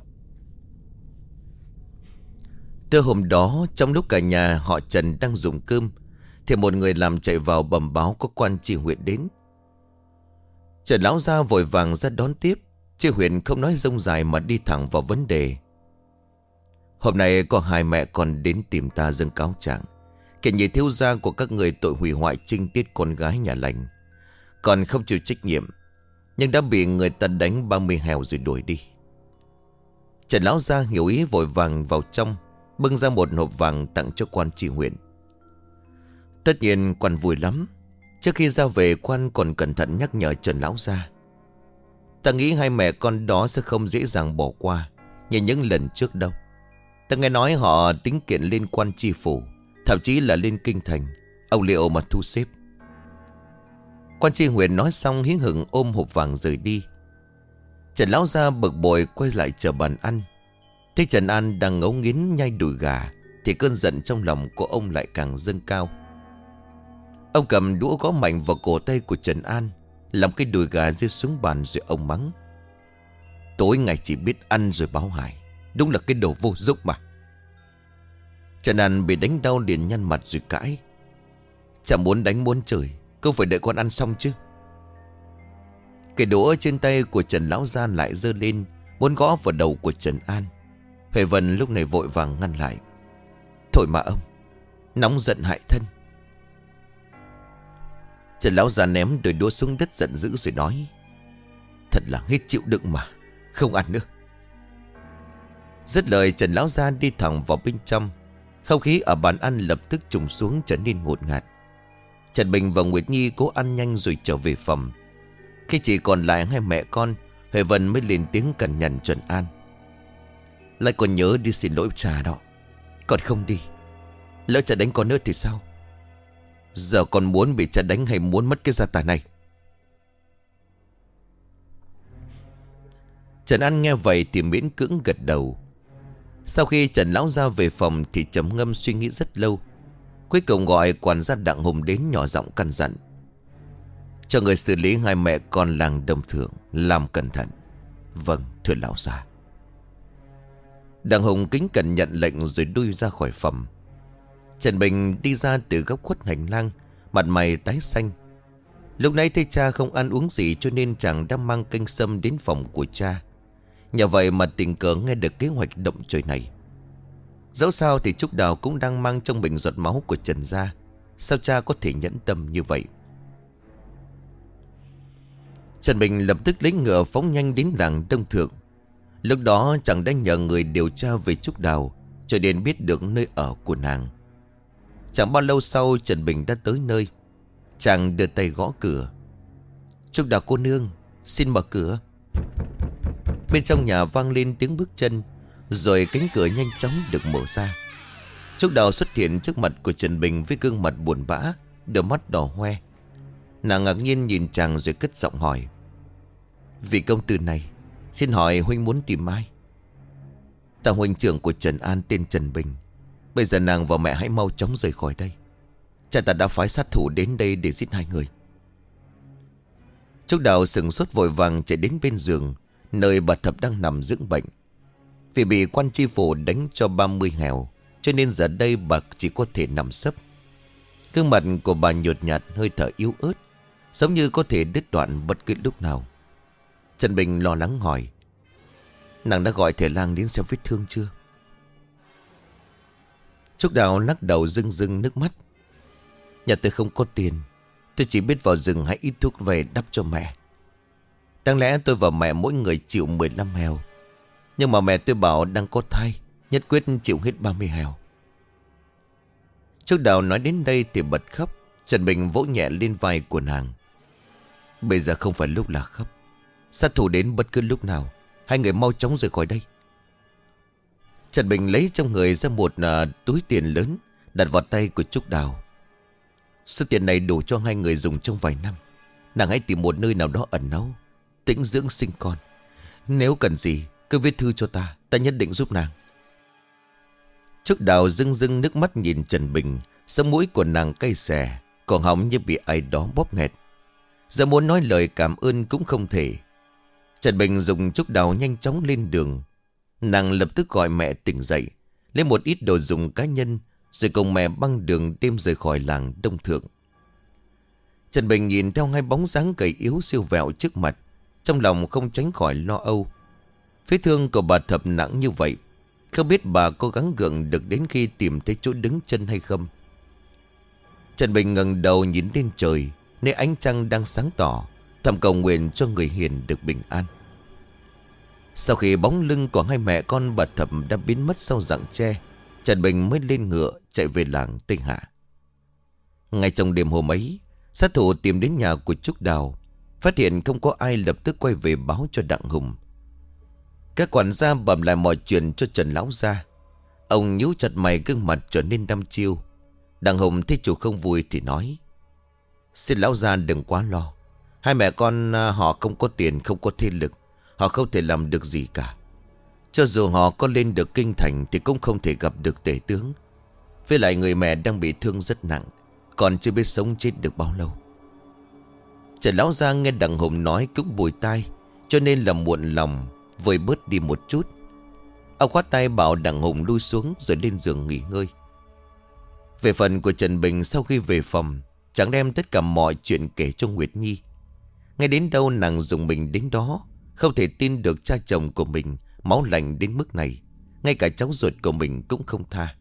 Từ hôm đó, trong lúc cả nhà họ Trần đang dùng cơm, thì một người làm chạy vào bẩm báo có quan tri huyện đến. Trần lão gia vội vàng ra đón tiếp. Tri huyện không nói rông dài mà đi thẳng vào vấn đề. Hôm nay có hai mẹ con đến tìm ta dâng cáo trạng, kể nhị thiếu gia của các người tội hủy hoại trinh tiết con gái nhà lành, còn không chịu trách nhiệm, nhưng đã bị người ta đánh 30 hèo rồi đuổi đi. Trần lão gia hiểu ý, vội vàng vào trong, bưng ra một hộp vàng tặng cho quan tri huyện. Tất nhiên quan vui lắm. Trước khi ra về, quan còn cẩn thận nhắc nhở Trần lão gia: ta nghĩ hai mẹ con đó sẽ không dễ dàng bỏ qua như những lần trước đâu. Ta nghe nói họ tính kiện lên quan tri phủ, thậm chí là lên kinh thành. Ông liệu mà thu xếp? Quan tri huyện nói xong hí hửng ôm hộp vàng rời đi. Trần lão gia bực bội quay lại chờ bàn ăn. Thấy Trần An đang ngấu nghiến nhai đùi gà thì cơn giận trong lòng của ông lại càng dâng cao. Ông cầm đũa gõ mạnh vào cổ tay của Trần An, làm cái đùi gà rơi xuống bàn, rồi ông mắng: tối ngày chỉ biết ăn rồi báo hại, đúng là cái đồ vô dụng mà. Trần An bị đánh đau liền nhăn mặt rồi cãi: chẳng muốn đánh muốn chửi, không phải đợi con ăn xong chứ. Cái đũa trên tay của Trần lão gia lại giơ lên, muốn gõ vào đầu của Trần An. Huệ Vân lúc này vội vàng ngăn lại: thôi mà ông, nóng giận hại thân. Trần lão gia ném đôi đũa xuống đất giận dữ rồi nói: thật là hết chịu đựng mà, không ăn nữa. Dứt lời, Trần lão gia đi thẳng vào bên trong. Không khí ở bàn ăn lập tức trùng xuống, trở nên ngột ngạt. Trần Bình và Nguyệt Nhi cố ăn nhanh rồi trở về phòng. Khi chỉ còn lại hai mẹ con, Huệ Vân mới lên tiếng cằn nhằn Trần An: lại còn nhớ đi xin lỗi cha đó. Còn không đi, lỡ cha đánh con nữa thì sao? Giờ con muốn bị cha đánh hay muốn mất cái gia tài này? Trần An nghe vậy thì miễn cưỡng gật đầu. Sau khi Trần lão ra về phòng thì trầm ngâm suy nghĩ rất lâu. Cuối cùng gọi quản gia Đặng Hùng đến, nhỏ giọng căn dặn: cho người xử lý hai mẹ con làng Đông Thượng, làm cẩn thận. Vâng thưa lão gia. Đặng Hùng kính cẩn nhận lệnh rồi đuôi ra khỏi phòng. Trần Bình đi ra từ góc khuất hành lang, mặt mày tái xanh. Lúc nãy thấy cha không ăn uống gì cho nên chàng đã mang canh sâm đến phòng của cha. Nhờ vậy mà tình cờ nghe được kế hoạch động trời này. Dẫu sao thì Trúc Đào cũng đang mang trong mình giọt máu của Trần gia. Sao cha có thể nhẫn tâm như vậy? Trần Bình lập tức lấy ngựa phóng nhanh đến làng Đông Thượng. Lúc đó chàng đã nhờ người điều tra về Trúc Đào, cho nên biết được nơi ở của nàng. Chẳng bao lâu sau Trần Bình đã tới nơi. Chàng đưa tay gõ cửa. Trúc Đào cô nương, xin mở cửa. Bên trong nhà vang lên tiếng bước chân, rồi cánh cửa nhanh chóng được mở ra. Trúc Đào xuất hiện trước mặt của Trần Bình với gương mặt buồn bã, đôi mắt đỏ hoe. Nàng ngạc nhiên nhìn chàng rồi cất giọng hỏi: vị công tử này, xin hỏi huynh muốn tìm ai? Ta huynh trưởng của Trần An tên Trần Bình. Bây giờ nàng và mẹ hãy mau chóng rời khỏi đây. Cha ta đã phái sát thủ đến đây để giết hai người. Trúc Đào sừng sốt vội vàng chạy đến bên giường, nơi bà Thập đang nằm dưỡng bệnh. Vì bị quan tri phủ đánh cho 30 hèo, cho nên giờ đây bà chỉ có thể nằm sấp. Gương mặt của bà nhợt nhạt, hơi thở yếu ớt, giống như có thể đứt đoạn bất cứ lúc nào. Trần Bình lo lắng hỏi: nàng đã gọi thầy lang đến xem vết thương chưa? Trúc Đào lắc đầu rưng rưng nước mắt. Nhà tôi không có tiền, tôi chỉ biết vào rừng hãy ít thuốc về đắp cho mẹ. Đáng lẽ tôi và mẹ mỗi người chịu 15 hèo, nhưng mà mẹ tôi bảo đang có thai, nhất quyết chịu hết 30 hèo. Trúc Đào nói đến đây thì bật khóc. Trần Bình vỗ nhẹ lên vai của nàng: bây giờ không phải lúc là khóc. Sát thủ đến bất cứ lúc nào, hai người mau chóng rời khỏi đây. Trần Bình lấy trong người ra một túi tiền lớn, đặt vào tay của Trúc Đào. Số tiền này đủ cho hai người dùng trong vài năm. Nàng hãy tìm một nơi nào đó ẩn náu, tĩnh dưỡng sinh con. Nếu cần gì cứ viết thư cho ta, ta nhất định giúp nàng. Trúc Đào rưng rưng nước mắt nhìn Trần Bình. Sống mũi của nàng cay xè, còn họng như bị ai đó bóp nghẹt. Giờ muốn nói lời cảm ơn cũng không thể. Trần Bình dùng Trúc Đào nhanh chóng lên đường. Nàng lập tức gọi mẹ tỉnh dậy, lấy một ít đồ dùng cá nhân, rồi cùng mẹ băng đường đêm rời khỏi làng Đông Thượng. Trần Bình nhìn theo hai bóng dáng gầy yếu siêu vẹo trước mặt, trong lòng không tránh khỏi lo âu. Vết thương của bà Thập nặng như vậy, không biết bà cố gắng gượng được đến khi tìm thấy chỗ đứng chân hay không. Trần Bình ngẩng đầu nhìn lên trời, nơi ánh trăng đang sáng tỏ, thầm cầu nguyện cho người hiền được bình an. Sau khi bóng lưng của hai mẹ con bà Thập đã biến mất sau rặng tre, Trần Bình mới lên ngựa chạy về làng Tây Hạ. Ngay trong đêm hôm ấy, sát thủ tìm đến nhà của Trúc Đào, phát hiện không có ai, lập tức quay về báo cho Đặng Hùng. Các quản gia bẩm lại mọi chuyện cho Trần lão gia. Ông nhíu chặt mày, gương mặt trở nên đăm chiêu. Đặng Hùng thấy chủ không vui thì nói: xin lão gia đừng quá lo. Hai mẹ con họ không có tiền, không có thế lực, họ không thể làm được gì cả. Cho dù họ có lên được kinh thành thì cũng không thể gặp được tể tướng. Với lại người mẹ đang bị thương rất nặng, còn chưa biết sống chết được bao lâu. Trần lão gia nghe Đặng Hùng nói cũng bùi tai, cho nên là muộn lòng, vơi bớt đi một chút. Ông khoát tay bảo Đặng Hùng lui xuống rồi lên giường nghỉ ngơi. Về phần của Trần Bình, sau khi về phòng, chẳng đem tất cả mọi chuyện kể cho Nguyệt Nhi. Ngay đến đâu nàng dùng mình đến đó, không thể tin được cha chồng của mình máu lạnh đến mức này. Ngay cả cháu ruột của mình cũng không tha.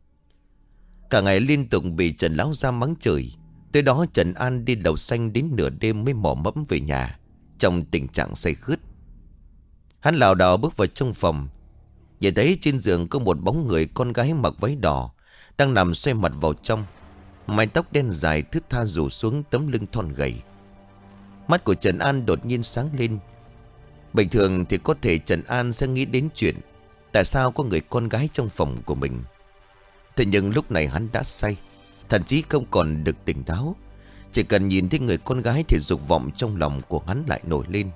Cả ngày liên tục bị Trần lão gia mắng chửi. Tới đó Trần An đi lầu xanh đến nửa đêm mới mò mẫm về nhà, trong tình trạng say khướt. Hắn lảo đảo bước vào trong phòng, nhìn thấy trên giường có một bóng người con gái mặc váy đỏ đang nằm xoay mặt vào trong. Mái tóc đen dài thướt tha rủ xuống tấm lưng thon gầy. Mắt của Trần An đột nhiên sáng lên. Bình thường thì có thể Trần An sẽ nghĩ đến chuyện tại sao có người con gái trong phòng của mình. Thế nhưng lúc này hắn đã say, thậm chí không còn được tỉnh táo. Chỉ cần nhìn thấy người con gái thì dục vọng trong lòng của hắn lại nổi lên.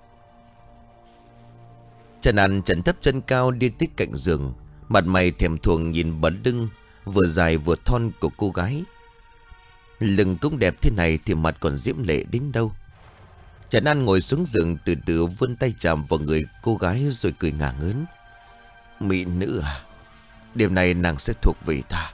Trần An trần thấp chân cao đi tới cạnh giường, mặt mày thèm thuồng nhìn bờ lưng vừa dài vừa thon của cô gái. Lưng cũng đẹp thế này thì mặt còn diễm lệ đến đâu. Trần An ngồi xuống giường, từ từ vươn tay chạm vào người cô gái rồi cười ngả ngớn. Mỹ nữ à? Đêm nay nàng sẽ thuộc về ta.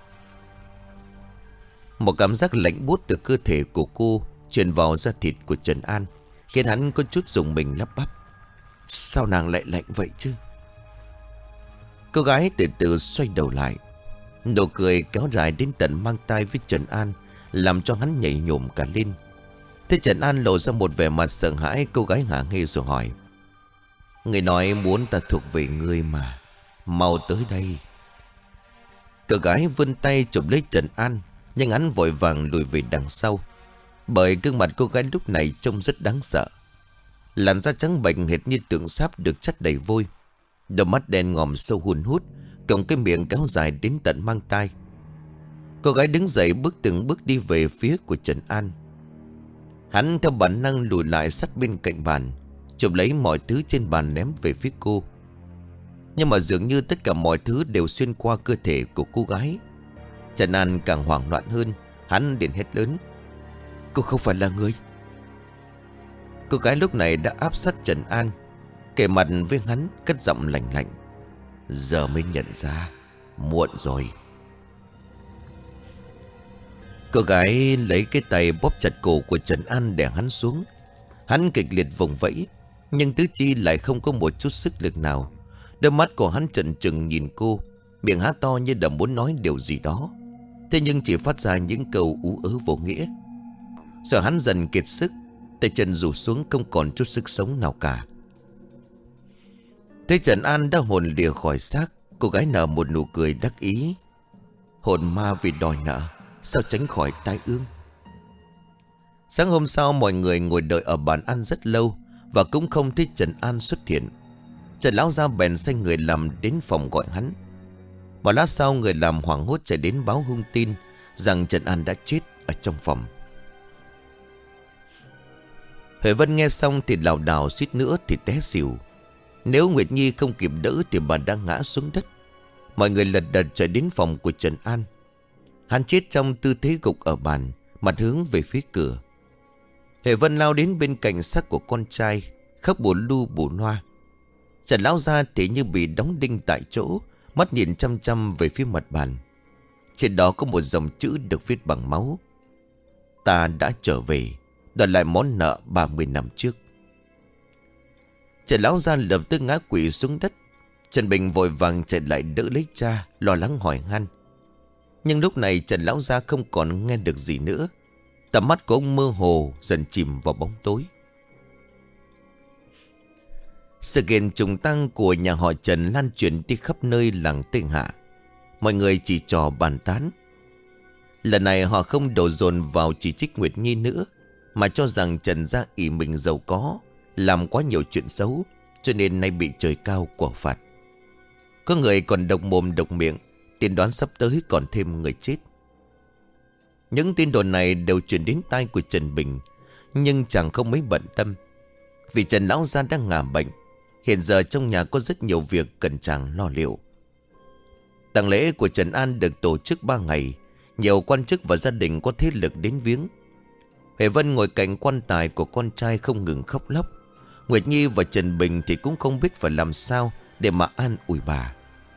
Một cảm giác lạnh buốt từ cơ thể của cô truyền vào da thịt của Trần An, khiến hắn có chút rùng mình lắp bắp. Sao nàng lại lạnh vậy chứ? Cô gái từ từ xoay đầu lại. Nụ cười kéo dài đến tận mang tai với Trần An, làm cho hắn nhảy nhổm cả lên. Thế Trần An lộ ra một vẻ mặt sợ hãi. Cô gái hả hê rồi hỏi: người nói muốn ta thuộc về ngươi mà, mau tới đây. Cô gái vươn tay chụp lấy Trần An, nhưng hắn vội vàng lùi về đằng sau, bởi gương mặt cô gái lúc này trông rất đáng sợ. Làn da trắng bệch hệt như tượng sáp được chất đầy vôi, đôi mắt đen ngòm sâu hun hút, cộng cái miệng kéo dài đến tận mang tai. Cô gái đứng dậy bước từng bước đi về phía của Trần An. Hắn theo bản năng lùi lại sát bên cạnh bàn, chụp lấy mọi thứ trên bàn ném về phía cô. Nhưng mà dường như tất cả mọi thứ đều xuyên qua cơ thể của cô gái. Trần An càng hoảng loạn hơn. Hắn liền hét lớn: cô không phải là người. Cô gái lúc này đã áp sát Trần An, kề mặt với hắn, cất giọng lạnh lạnh: giờ mới nhận ra, muộn rồi. Cô gái lấy cái tay bóp chặt cổ của Trần An đè hắn xuống. Hắn kịch liệt vùng vẫy, nhưng tứ chi lại không có một chút sức lực nào. Đôi mắt của hắn trợn trừng nhìn cô, miệng há to như đã muốn nói điều gì đó, thế nhưng chỉ phát ra những câu ú ớ vô nghĩa. Rồi hắn dần kiệt sức, tay chân rủ xuống không còn chút sức sống nào cả. Thế Trần An đã hồn lìa khỏi xác, cô gái nở một nụ cười đắc ý: hồn ma vì đòi nợ, sao tránh khỏi tai ương. Sáng hôm sau mọi người ngồi đợi ở bàn ăn rất lâu, và cũng không thấy Trần An xuất hiện. Trần lão gia bèn sai người làm đến phòng gọi hắn. Một lát sau, người làm hoảng hốt chạy đến báo hung tin rằng Trần An đã chết ở trong phòng. Huệ Vân nghe xong thì lảo đảo, suýt nữa thì té xỉu. Nếu Nguyệt Nhi không kịp đỡ thì bà đã ngã xuống đất. Mọi người lật đật chạy đến phòng của Trần An. Hắn chết trong tư thế gục ở bàn, mặt hướng về phía cửa. Huệ Vân lao đến bên cạnh xác của con trai, khóc bù lu bù loa. Trần lão gia thì như bị đóng đinh tại chỗ, mắt nhìn chăm chăm về phía mặt bàn. Trên đó có một dòng chữ được viết bằng máu: ta đã trở về, đòi lại món nợ 30 năm trước. Trần lão gia lập tức ngã quỵ xuống đất. Trần Bình vội vàng chạy lại đỡ lấy cha, lo lắng hỏi han. Nhưng lúc này Trần lão gia không còn nghe được gì nữa. Tầm mắt của ông mơ hồ, dần chìm vào bóng tối. Sự kiện trùng tang của nhà họ Trần lan truyền đi khắp nơi làng Tây Hạ. Mọi người chỉ trò bàn tán. Lần này họ không đổ dồn vào chỉ trích Nguyệt Nhi nữa, mà cho rằng Trần gia ỷ mình giàu có, làm quá nhiều chuyện xấu, cho nên nay bị trời cao quả phạt. Có người còn độc mồm độc miệng, tiên đoán sắp tới còn thêm người chết. Những tin đồn này đều truyền đến tai của Trần Bình, nhưng chàng không mấy bận tâm, vì Trần lão gia đang ngả bệnh. Hiện giờ trong nhà có rất nhiều việc cần chàng lo liệu. Tang lễ của Trần An được tổ chức 3 ngày. Nhiều quan chức và gia đình có thế lực đến viếng. Huệ Vân ngồi cạnh quan tài của con trai không ngừng khóc lóc. Nguyệt Nhi và Trần Bình thì cũng không biết phải làm sao để mà an ủi bà.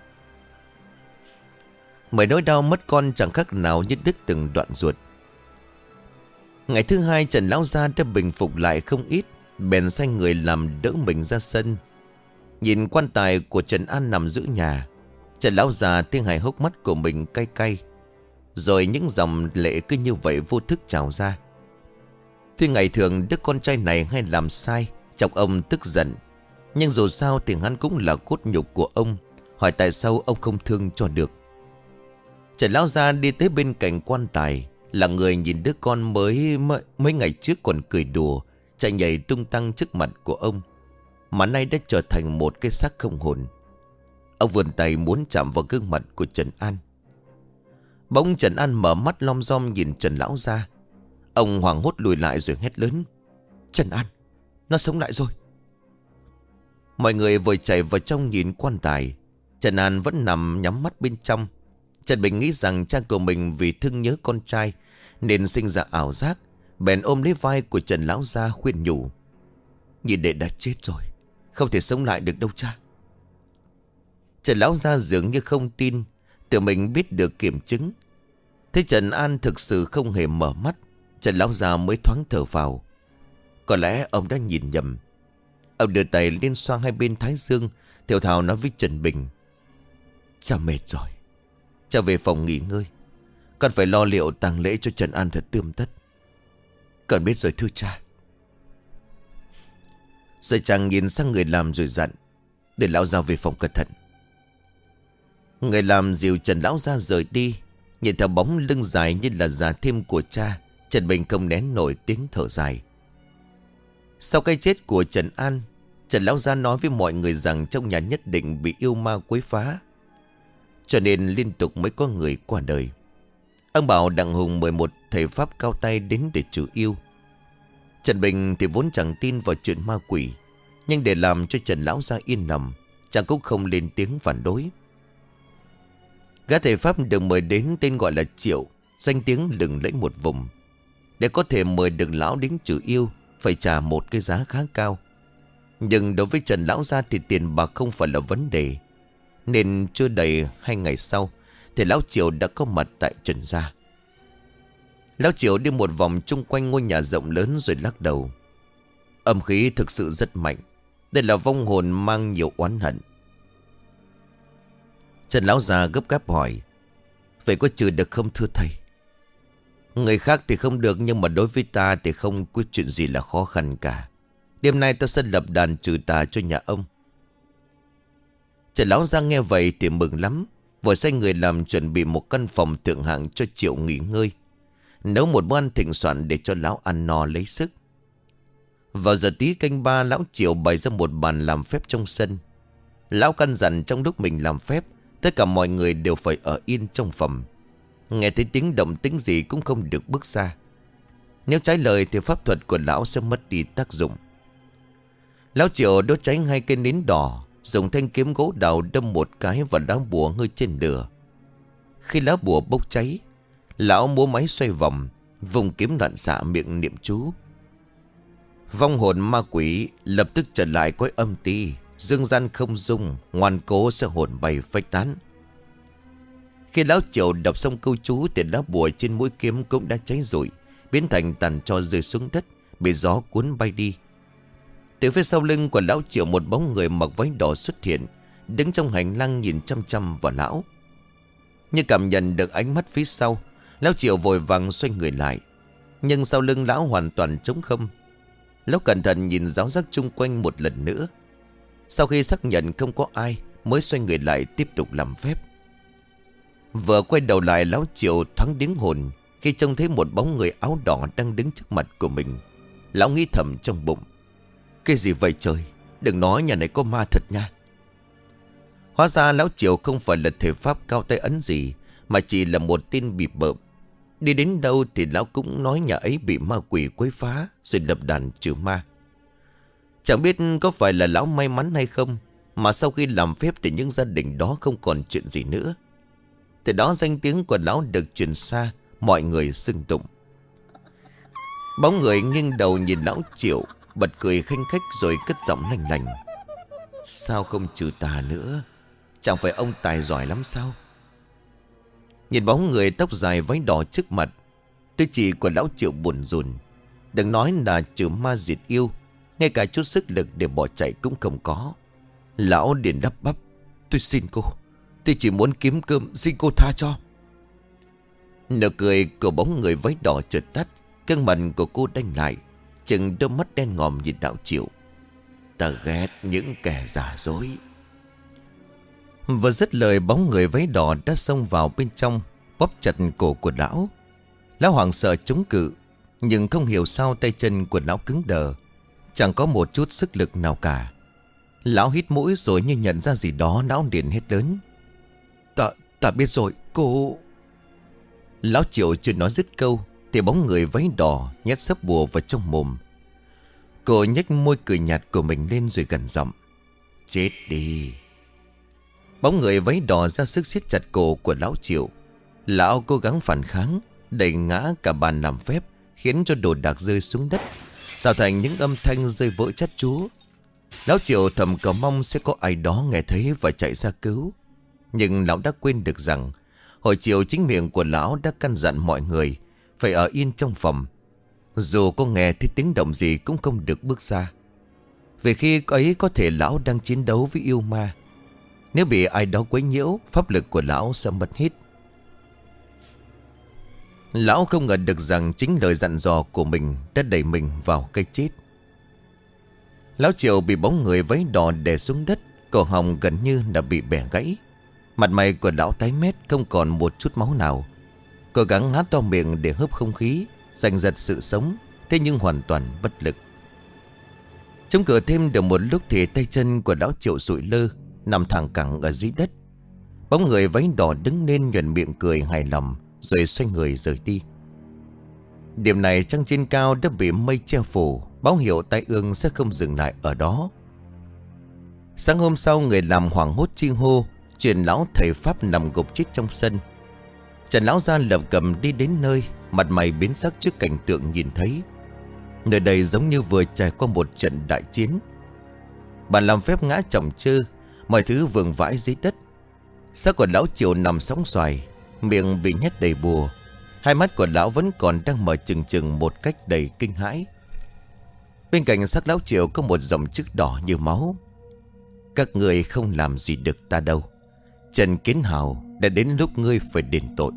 Bởi nỗi đau mất con chẳng khác nào như đứt từng đoạn ruột. Ngày thứ hai, Trần lão gia đã bình phục lại không ít, bèn sai người làm đỡ mình ra sân. Nhìn quan tài của Trần An nằm giữa nhà, Trần lão già thấy hài hốc mắt của mình cay cay, rồi những dòng lệ cứ như vậy vô thức trào ra. Tuy ngày thường đứa con trai này hay làm sai, chọc ông tức giận, nhưng dù sao thì hắn cũng là cốt nhục của ông. Hỏi tại sao ông không thương cho được. Trần lão gia đi tới bên cạnh quan tài, là người nhìn đứa con mấy ngày trước còn cười đùa, chạy nhảy tung tăng trước mặt của ông, mà nay đã trở thành một cái xác không hồn. Ông vươn tay muốn chạm vào gương mặt của Trần An. Bỗng Trần An mở mắt lom rom nhìn Trần lão gia. Ông hoảng hốt lùi lại rồi hét lớn: Trần An, nó sống lại rồi. Mọi người vội chạy vào trong nhìn quan tài. Trần An vẫn nằm nhắm mắt bên trong. Trần Bình nghĩ rằng cha của mình vì thương nhớ con trai nên sinh ra ảo giác, bèn ôm lấy vai của Trần lão gia khuyên nhủ: Nhìn đệ đã chết rồi, không thể sống lại được đâu cha. Trần lão ra dường như không tin, tự mình biết được kiểm chứng. Thế Trần An thực sự không hề mở mắt, Trần lão ra mới thoáng thở vào. Có lẽ ông đã nhìn nhầm. Ông đưa tay lên xoa hai bên thái dương, thều thào nói với Trần Bình: Cha mệt rồi, cha về phòng nghỉ ngơi. Con phải lo liệu tang lễ cho Trần An thật tươm tất. Con biết rồi thưa cha. Rồi chàng nhìn sang người làm rồi dặn: Để lão ra về phòng cẩn thận. Người làm dìu Trần lão ra rời đi. Nhìn theo bóng lưng dài như là già thêm của cha, Trần Bình không nén nổi tiếng thở dài. Sau cái chết của Trần An, Trần lão gia nói với mọi người rằng trong nhà nhất định bị yêu ma quấy phá, cho nên liên tục mới có người qua đời. Ông bảo Đặng Hùng mời một thầy pháp cao tay đến để trừ yêu. Trần Bình thì vốn chẳng tin vào chuyện ma quỷ, nhưng để làm cho Trần lão gia yên lòng, chàng cũng không lên tiếng phản đối. Gã thầy pháp được mời đến tên gọi là Triệu, danh tiếng lừng lẫy một vùng. Để có thể mời được lão đến trừ yêu, phải trả một cái giá khá cao. Nhưng đối với Trần lão gia thì tiền bạc không phải là vấn đề, nên chưa đầy 2 ngày sau thì lão Triệu đã có mặt tại Trần gia. Lão Triệu đi một vòng chung quanh ngôi nhà rộng lớn rồi lắc đầu: Âm khí thực sự rất mạnh. Đây là vong hồn mang nhiều oán hận. Trần lão già gấp gáp hỏi: Vậy có trừ được không thưa thầy? Người khác thì không được, nhưng mà đối với ta thì không có chuyện gì là khó khăn cả. Đêm nay ta sẽ lập đàn trừ tà cho nhà ông. Trần lão già nghe vậy thì mừng lắm, vội sai người làm chuẩn bị một căn phòng thượng hạng cho Triệu nghỉ ngơi, nấu một bữa ăn thịnh soạn để cho lão ăn no lấy sức. Vào giờ tí canh ba, lão Triệu bày ra một bàn làm phép trong sân. Lão căn dặn trong lúc mình làm phép, tất cả mọi người đều phải ở yên trong phòng. Nghe thấy tiếng động tĩnh gì cũng không được bước ra. Nếu trái lời thì pháp thuật của lão sẽ mất đi tác dụng. Lão Triệu đốt cháy 2 cây nến đỏ, dùng thanh kiếm gỗ đào đâm một cái vào lá bùa ngơi trên lửa. Khi lá bùa bốc cháy, lão múa máy xoay vòng, vùng kiếm loạn xạ miệng niệm chú. Vong hồn ma quỷ lập tức trở lại cõi âm ti, dương gian không dung, ngoan cố sẽ hồn bay phách tán. Khi lão Triệu đọc xong câu chú thì lá bùa trên mũi kiếm cũng đã cháy rụi, biến thành tàn tro rơi xuống đất, bị gió cuốn bay đi. Từ phía sau lưng của lão Triệu, một bóng người mặc váy đỏ xuất hiện, đứng trong hành lang nhìn chăm chăm vào lão. Như cảm nhận được ánh mắt phía sau, lão Triệu vội vàng xoay người lại, nhưng sau lưng lão hoàn toàn trống không. Lão cẩn thận nhìn ráo rác chung quanh một lần nữa. Sau khi xác nhận không có ai, mới xoay người lại tiếp tục làm phép. Vừa quay đầu lại, lão Triệu thoáng điếng hồn khi trông thấy một bóng người áo đỏ đang đứng trước mặt của mình. Lão nghĩ thầm trong bụng: Cái gì vậy trời, đừng nói nhà này có ma thật nha. Hóa ra lão Triệu không phải là thể pháp cao tay ấn gì, mà chỉ là một tên bịp bợm. Đi đến đâu thì lão cũng nói nhà ấy bị ma quỷ quấy phá, rồi lập đàn trừ ma. Chẳng biết có phải là lão may mắn hay không, mà sau khi làm phép thì những gia đình đó không còn chuyện gì nữa. Từ đó danh tiếng của lão được truyền xa, mọi người xưng tụng. Bóng người nghiêng đầu nhìn lão Triệu, bật cười khanh khách rồi cất giọng lành lành: Sao không trừ tà nữa? Chẳng phải ông tài giỏi lắm sao? Nhìn bóng người tóc dài váy đỏ trước mặt, tư chỉ của lão Triệu buồn rùn. Đừng nói là trừ ma diệt yêu, ngay cả chút sức lực để bỏ chạy cũng không có. Lão liền đắp bắp: Tôi xin cô, tôi chỉ muốn kiếm cơm, xin cô tha cho. Nụ cười của bóng người váy đỏ chợt tắt, gương mặt của cô đanh lại, chừng đôi mắt đen ngòm nhìn lão Triệu: Ta ghét những kẻ giả dối. Vừa dứt lời, bóng người váy đỏ đã xông vào bên trong, bóp chặt cổ của lão. Lão hoảng sợ chống cự, nhưng không hiểu sao tay chân của lão cứng đờ, chẳng có một chút sức lực nào cả. Lão hít mũi rồi như nhận ra gì đó, lão liền hét lớn: Ta biết rồi, cô. Lão Triệu chưa nói dứt câu thì bóng người váy đỏ nhét sấp bùa vào trong mồm. Cô nhếch môi cười nhạt của mình lên rồi gần giọng: Chết đi. Bóng người váy đỏ ra sức siết chặt cổ của lão Triệu. Lão cố gắng phản kháng, đẩy ngã cả bàn làm phép, khiến cho đồ đạc rơi xuống đất, tạo thành những âm thanh rơi vỡ chát chúa. Lão Triệu thầm cầu mong sẽ có ai đó nghe thấy và chạy ra cứu. Nhưng lão đã quên được rằng hồi chiều chính miệng của lão đã căn dặn mọi người phải ở yên trong phòng. Dù có nghe thấy tiếng động gì cũng không được bước ra. Vì khi ấy có thể lão đang chiến đấu với yêu ma. Nếu bị ai đó quấy nhiễu, pháp lực của lão sẽ mất hết. Lão không ngờ được rằng chính lời dặn dò của mình đã đẩy mình vào cái chết. Lão Triệu bị bóng người váy đỏ đè xuống đất, cổ họng gần như đã bị bẻ gãy. Mặt mày của lão tái mét, không còn một chút máu nào. Cố gắng há to miệng để hớp không khí, giành giật sự sống, thế nhưng hoàn toàn bất lực. Chống cự thêm được một lúc thì tay chân của lão Triệu sụi lơ, nằm thẳng cẳng ở dưới đất. Bóng người váy đỏ đứng lên nhoẻn miệng cười hài lòng, rồi xoay người rời đi. Điểm này trăng trên cao đã bị mây che phủ, báo hiệu tai ương sẽ không dừng lại ở đó. Sáng hôm sau, người làm hoảng hốt chi hô chuyện lão thầy Pháp nằm gục chết trong sân. Trần lão gia lập cầm đi đến nơi, mặt mày biến sắc trước cảnh tượng nhìn thấy. Nơi đây giống như vừa trải qua một trận đại chiến. Bàn làm phép ngã chồng chơ, mọi thứ vương vãi dưới đất. Xác của lão Triệu nằm sóng xoài, miệng bị nhét đầy bùa. Hai mắt của lão vẫn còn đang mở trừng trừng một cách đầy kinh hãi. Bên cạnh xác lão Triệu có một dòng chữ đỏ như máu: các người không làm gì được ta đâu. Trần Kiến Hào, đã đến lúc ngươi phải đền tội.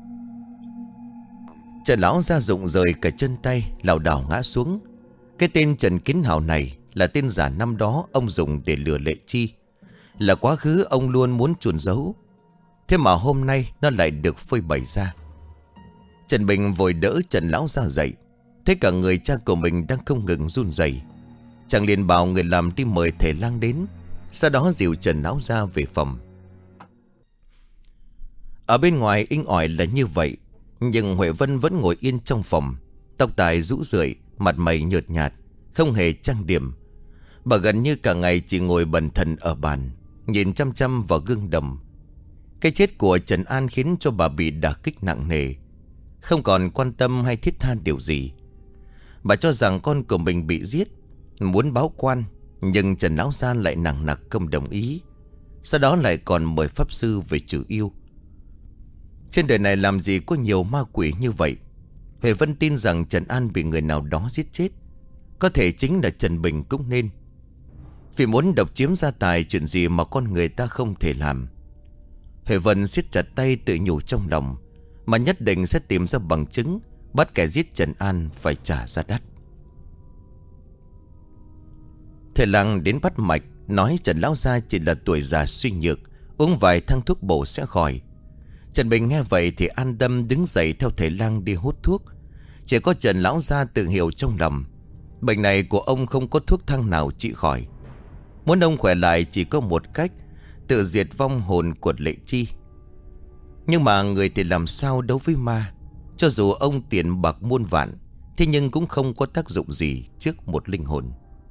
Trần lão ra rụng rời cả chân tay, lảo đảo ngã xuống. Cái tên Trần Kiến Hào này là tên giả năm đó ông dùng để lừa Lệ Chi, là quá khứ ông luôn muốn chôn giấu. Thế mà hôm nay nó lại được phơi bày ra. Trần Bình vội đỡ Trần lão ra dậy. Thấy cả người cha của mình đang không ngừng run rẩy, chàng liền bảo người làm đi mời thầy lang đến, sau đó dìu Trần lão ra về phòng. Ở bên ngoài inh ỏi là như vậy, nhưng Huệ Vân vẫn ngồi yên trong phòng, tóc tai rũ rượi, mặt mày nhợt nhạt, không hề trang điểm. Bà gần như cả ngày chỉ ngồi bần thần ở bàn, nhìn chăm chăm vào gương đồng. Cái chết của Trần An khiến cho bà bị đả kích nặng nề, không còn quan tâm hay thiết tha điều gì. Bà cho rằng con của mình bị giết, muốn báo quan, nhưng Trần lão gia lại nặng nặc không đồng ý. Sau đó lại còn mời pháp sư về trừ yêu. Trên đời này làm gì có nhiều ma quỷ như vậy. Huệ Vân tin rằng Trần An bị người nào đó giết chết. Có thể chính là Trần Bình cũng nên. Vì muốn độc chiếm gia tài, chuyện gì mà con người ta không thể làm. Huệ Vân siết chặt tay tự nhủ trong lòng, mà nhất định sẽ tìm ra bằng chứng, bắt kẻ giết Trần An phải trả giá đắt. Thầy lang đến bắt mạch, nói Trần lão gia chỉ là tuổi già suy nhược, uống vài thang thuốc bổ sẽ khỏi. Trần Bình nghe vậy thì an tâm đứng dậy theo thầy lang đi hút thuốc. Chỉ có Trần lão gia tự hiểu trong lòng, bệnh này của ông không có thuốc thang nào trị khỏi. Muốn ông khỏe lại chỉ có một cách: tự diệt vong hồn của Lệ Chi. Nhưng mà người thì làm sao đấu với ma? Cho dù ông tiền bạc muôn vạn, thế nhưng cũng không có tác dụng gì trước một linh hồn.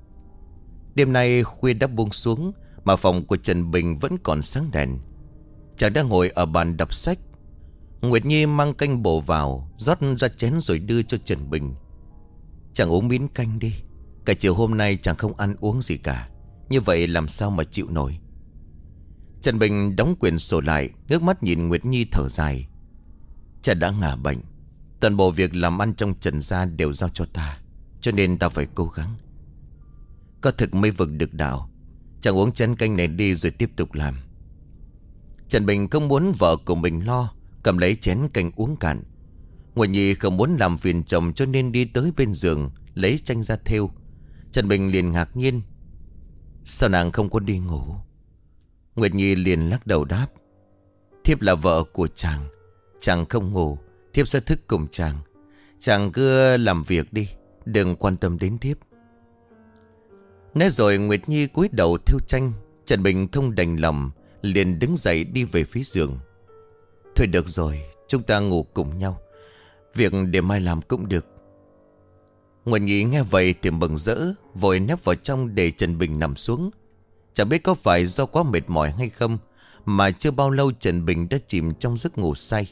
Đêm nay khuya đã buông xuống, mà phòng của Trần Bình vẫn còn sáng đèn. Chàng đang ngồi ở bàn đọc sách. Nguyệt Nhi mang canh bổ vào, rót ra chén rồi đưa cho Trần Bình. Chàng uống miếng canh đi. Cả chiều hôm nay chàng không ăn uống gì cả, như vậy làm sao mà chịu nổi. Trần Bình đóng quyển sổ lại, ngước mắt nhìn Nguyệt Nhi thở dài. Cha đã ngả bệnh, toàn bộ việc làm ăn trong Trần gia đều giao cho ta, cho nên ta phải cố gắng. Có thực mới vực được đạo. Chàng uống chén canh này đi rồi tiếp tục làm. Trần Bình không muốn vợ của mình lo, cầm lấy chén canh uống cạn. Nguyệt Nhi không muốn làm phiền chồng, cho nên đi tới bên giường lấy tranh ra thêu. Trần Bình liền ngạc nhiên: sao nàng không có đi ngủ? Nguyệt Nhi liền lắc đầu đáp: thiếp là vợ của chàng, chàng không ngủ, thiếp sẽ thức cùng chàng. Chàng cứ làm việc đi, đừng quan tâm đến thiếp. Nói rồi Nguyệt Nhi cúi đầu thêu tranh. Trần Bình không đành lòng, liền đứng dậy đi về phía giường. Thôi được rồi, chúng ta ngủ cùng nhau, việc để mai làm cũng được. Nguyệt Nhi nghe vậy thì mừng rỡ, vội nép vào trong để Trần Bình nằm xuống. Chẳng biết có phải do quá mệt mỏi hay không, mà chưa bao lâu Trần Bình đã chìm trong giấc ngủ say.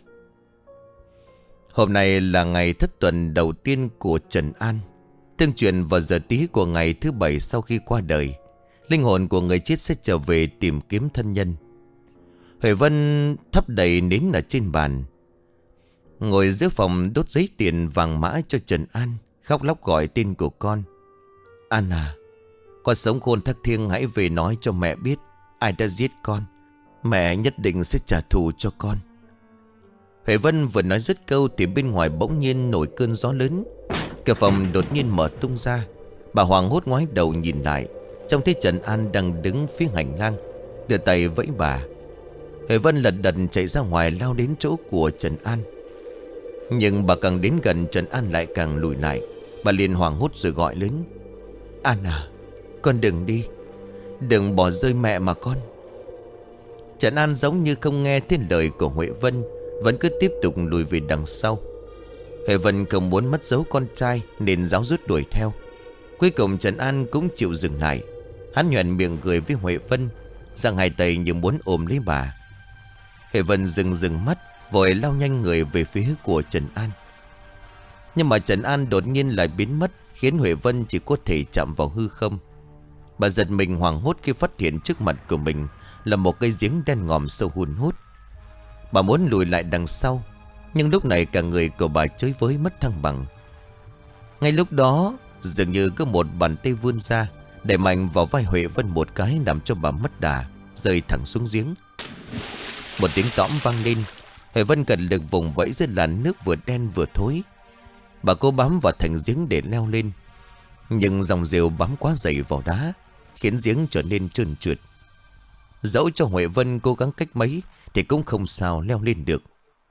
Hôm nay là ngày thất tuần đầu tiên của Trần An, tương truyền vào giờ tí của ngày thứ 7 sau khi qua đời. linh hồn của người chết sẽ trở về tìm kiếm thân nhân. Huệ Vân thắp đầy nến ở trên bàn, ngồi giữa phòng đốt giấy tiền vàng mã cho Trần An, khóc lóc gọi tên của con. An à, con sống khôn thác thiêng, hãy về nói cho mẹ biết ai đã giết con. Mẹ nhất định sẽ trả thù cho con. Huệ Vân vừa nói dứt câu thì bên ngoài bỗng nhiên nổi cơn gió lớn. Cửa phòng đột nhiên mở tung ra. Bà hoảng hốt ngoái đầu nhìn lại, trông thấy Trần An đang đứng phía hành lang, đưa tay vẫy bà. Huệ Vân lật đật chạy ra ngoài, lao đến chỗ của Trần An. Nhưng bà càng đến gần, Trần An lại càng lùi lại. Bà liền hoảng hốt rồi gọi lớn. An à, con đừng đi, đừng bỏ rơi mẹ mà con. Trần An giống như không nghe thấy lời của Huệ Vân, vẫn cứ tiếp tục lùi về đằng sau. Huệ Vân không muốn mất dấu con trai nên giáo rút đuổi theo. Cuối cùng Trần An cũng chịu dừng lại. Hắn nhoẻn miệng cười với Huệ Vân, giang hai tay như muốn ôm lấy bà. Huệ Vân dừng mắt, vội lao nhanh người về phía của Trần An. Nhưng mà Trần An đột nhiên lại biến mất, khiến Huệ Vân chỉ có thể chạm vào hư không. Bà giật mình hoảng hốt khi phát hiện trước mặt của mình là một cây giếng đen ngòm sâu hun hút. Bà muốn lùi lại đằng sau, nhưng lúc này cả người của bà chới với mất thăng bằng. Ngay lúc đó dường như có một bàn tay vươn ra, đẩy mạnh vào vai Huệ Vân một cái, làm cho bà mất đà, rơi thẳng xuống giếng. Một tiếng tõm vang lên. Huệ Vân cần lực vùng vẫy dưới làn nước vừa đen vừa thối. Bà cố bám vào thành giếng để leo lên, nhưng dòng rìu bám quá dày vào đá, khiến giếng trở nên trơn trượt. Dẫu cho Huệ Vân cố gắng cách mấy thì cũng không sao leo lên được.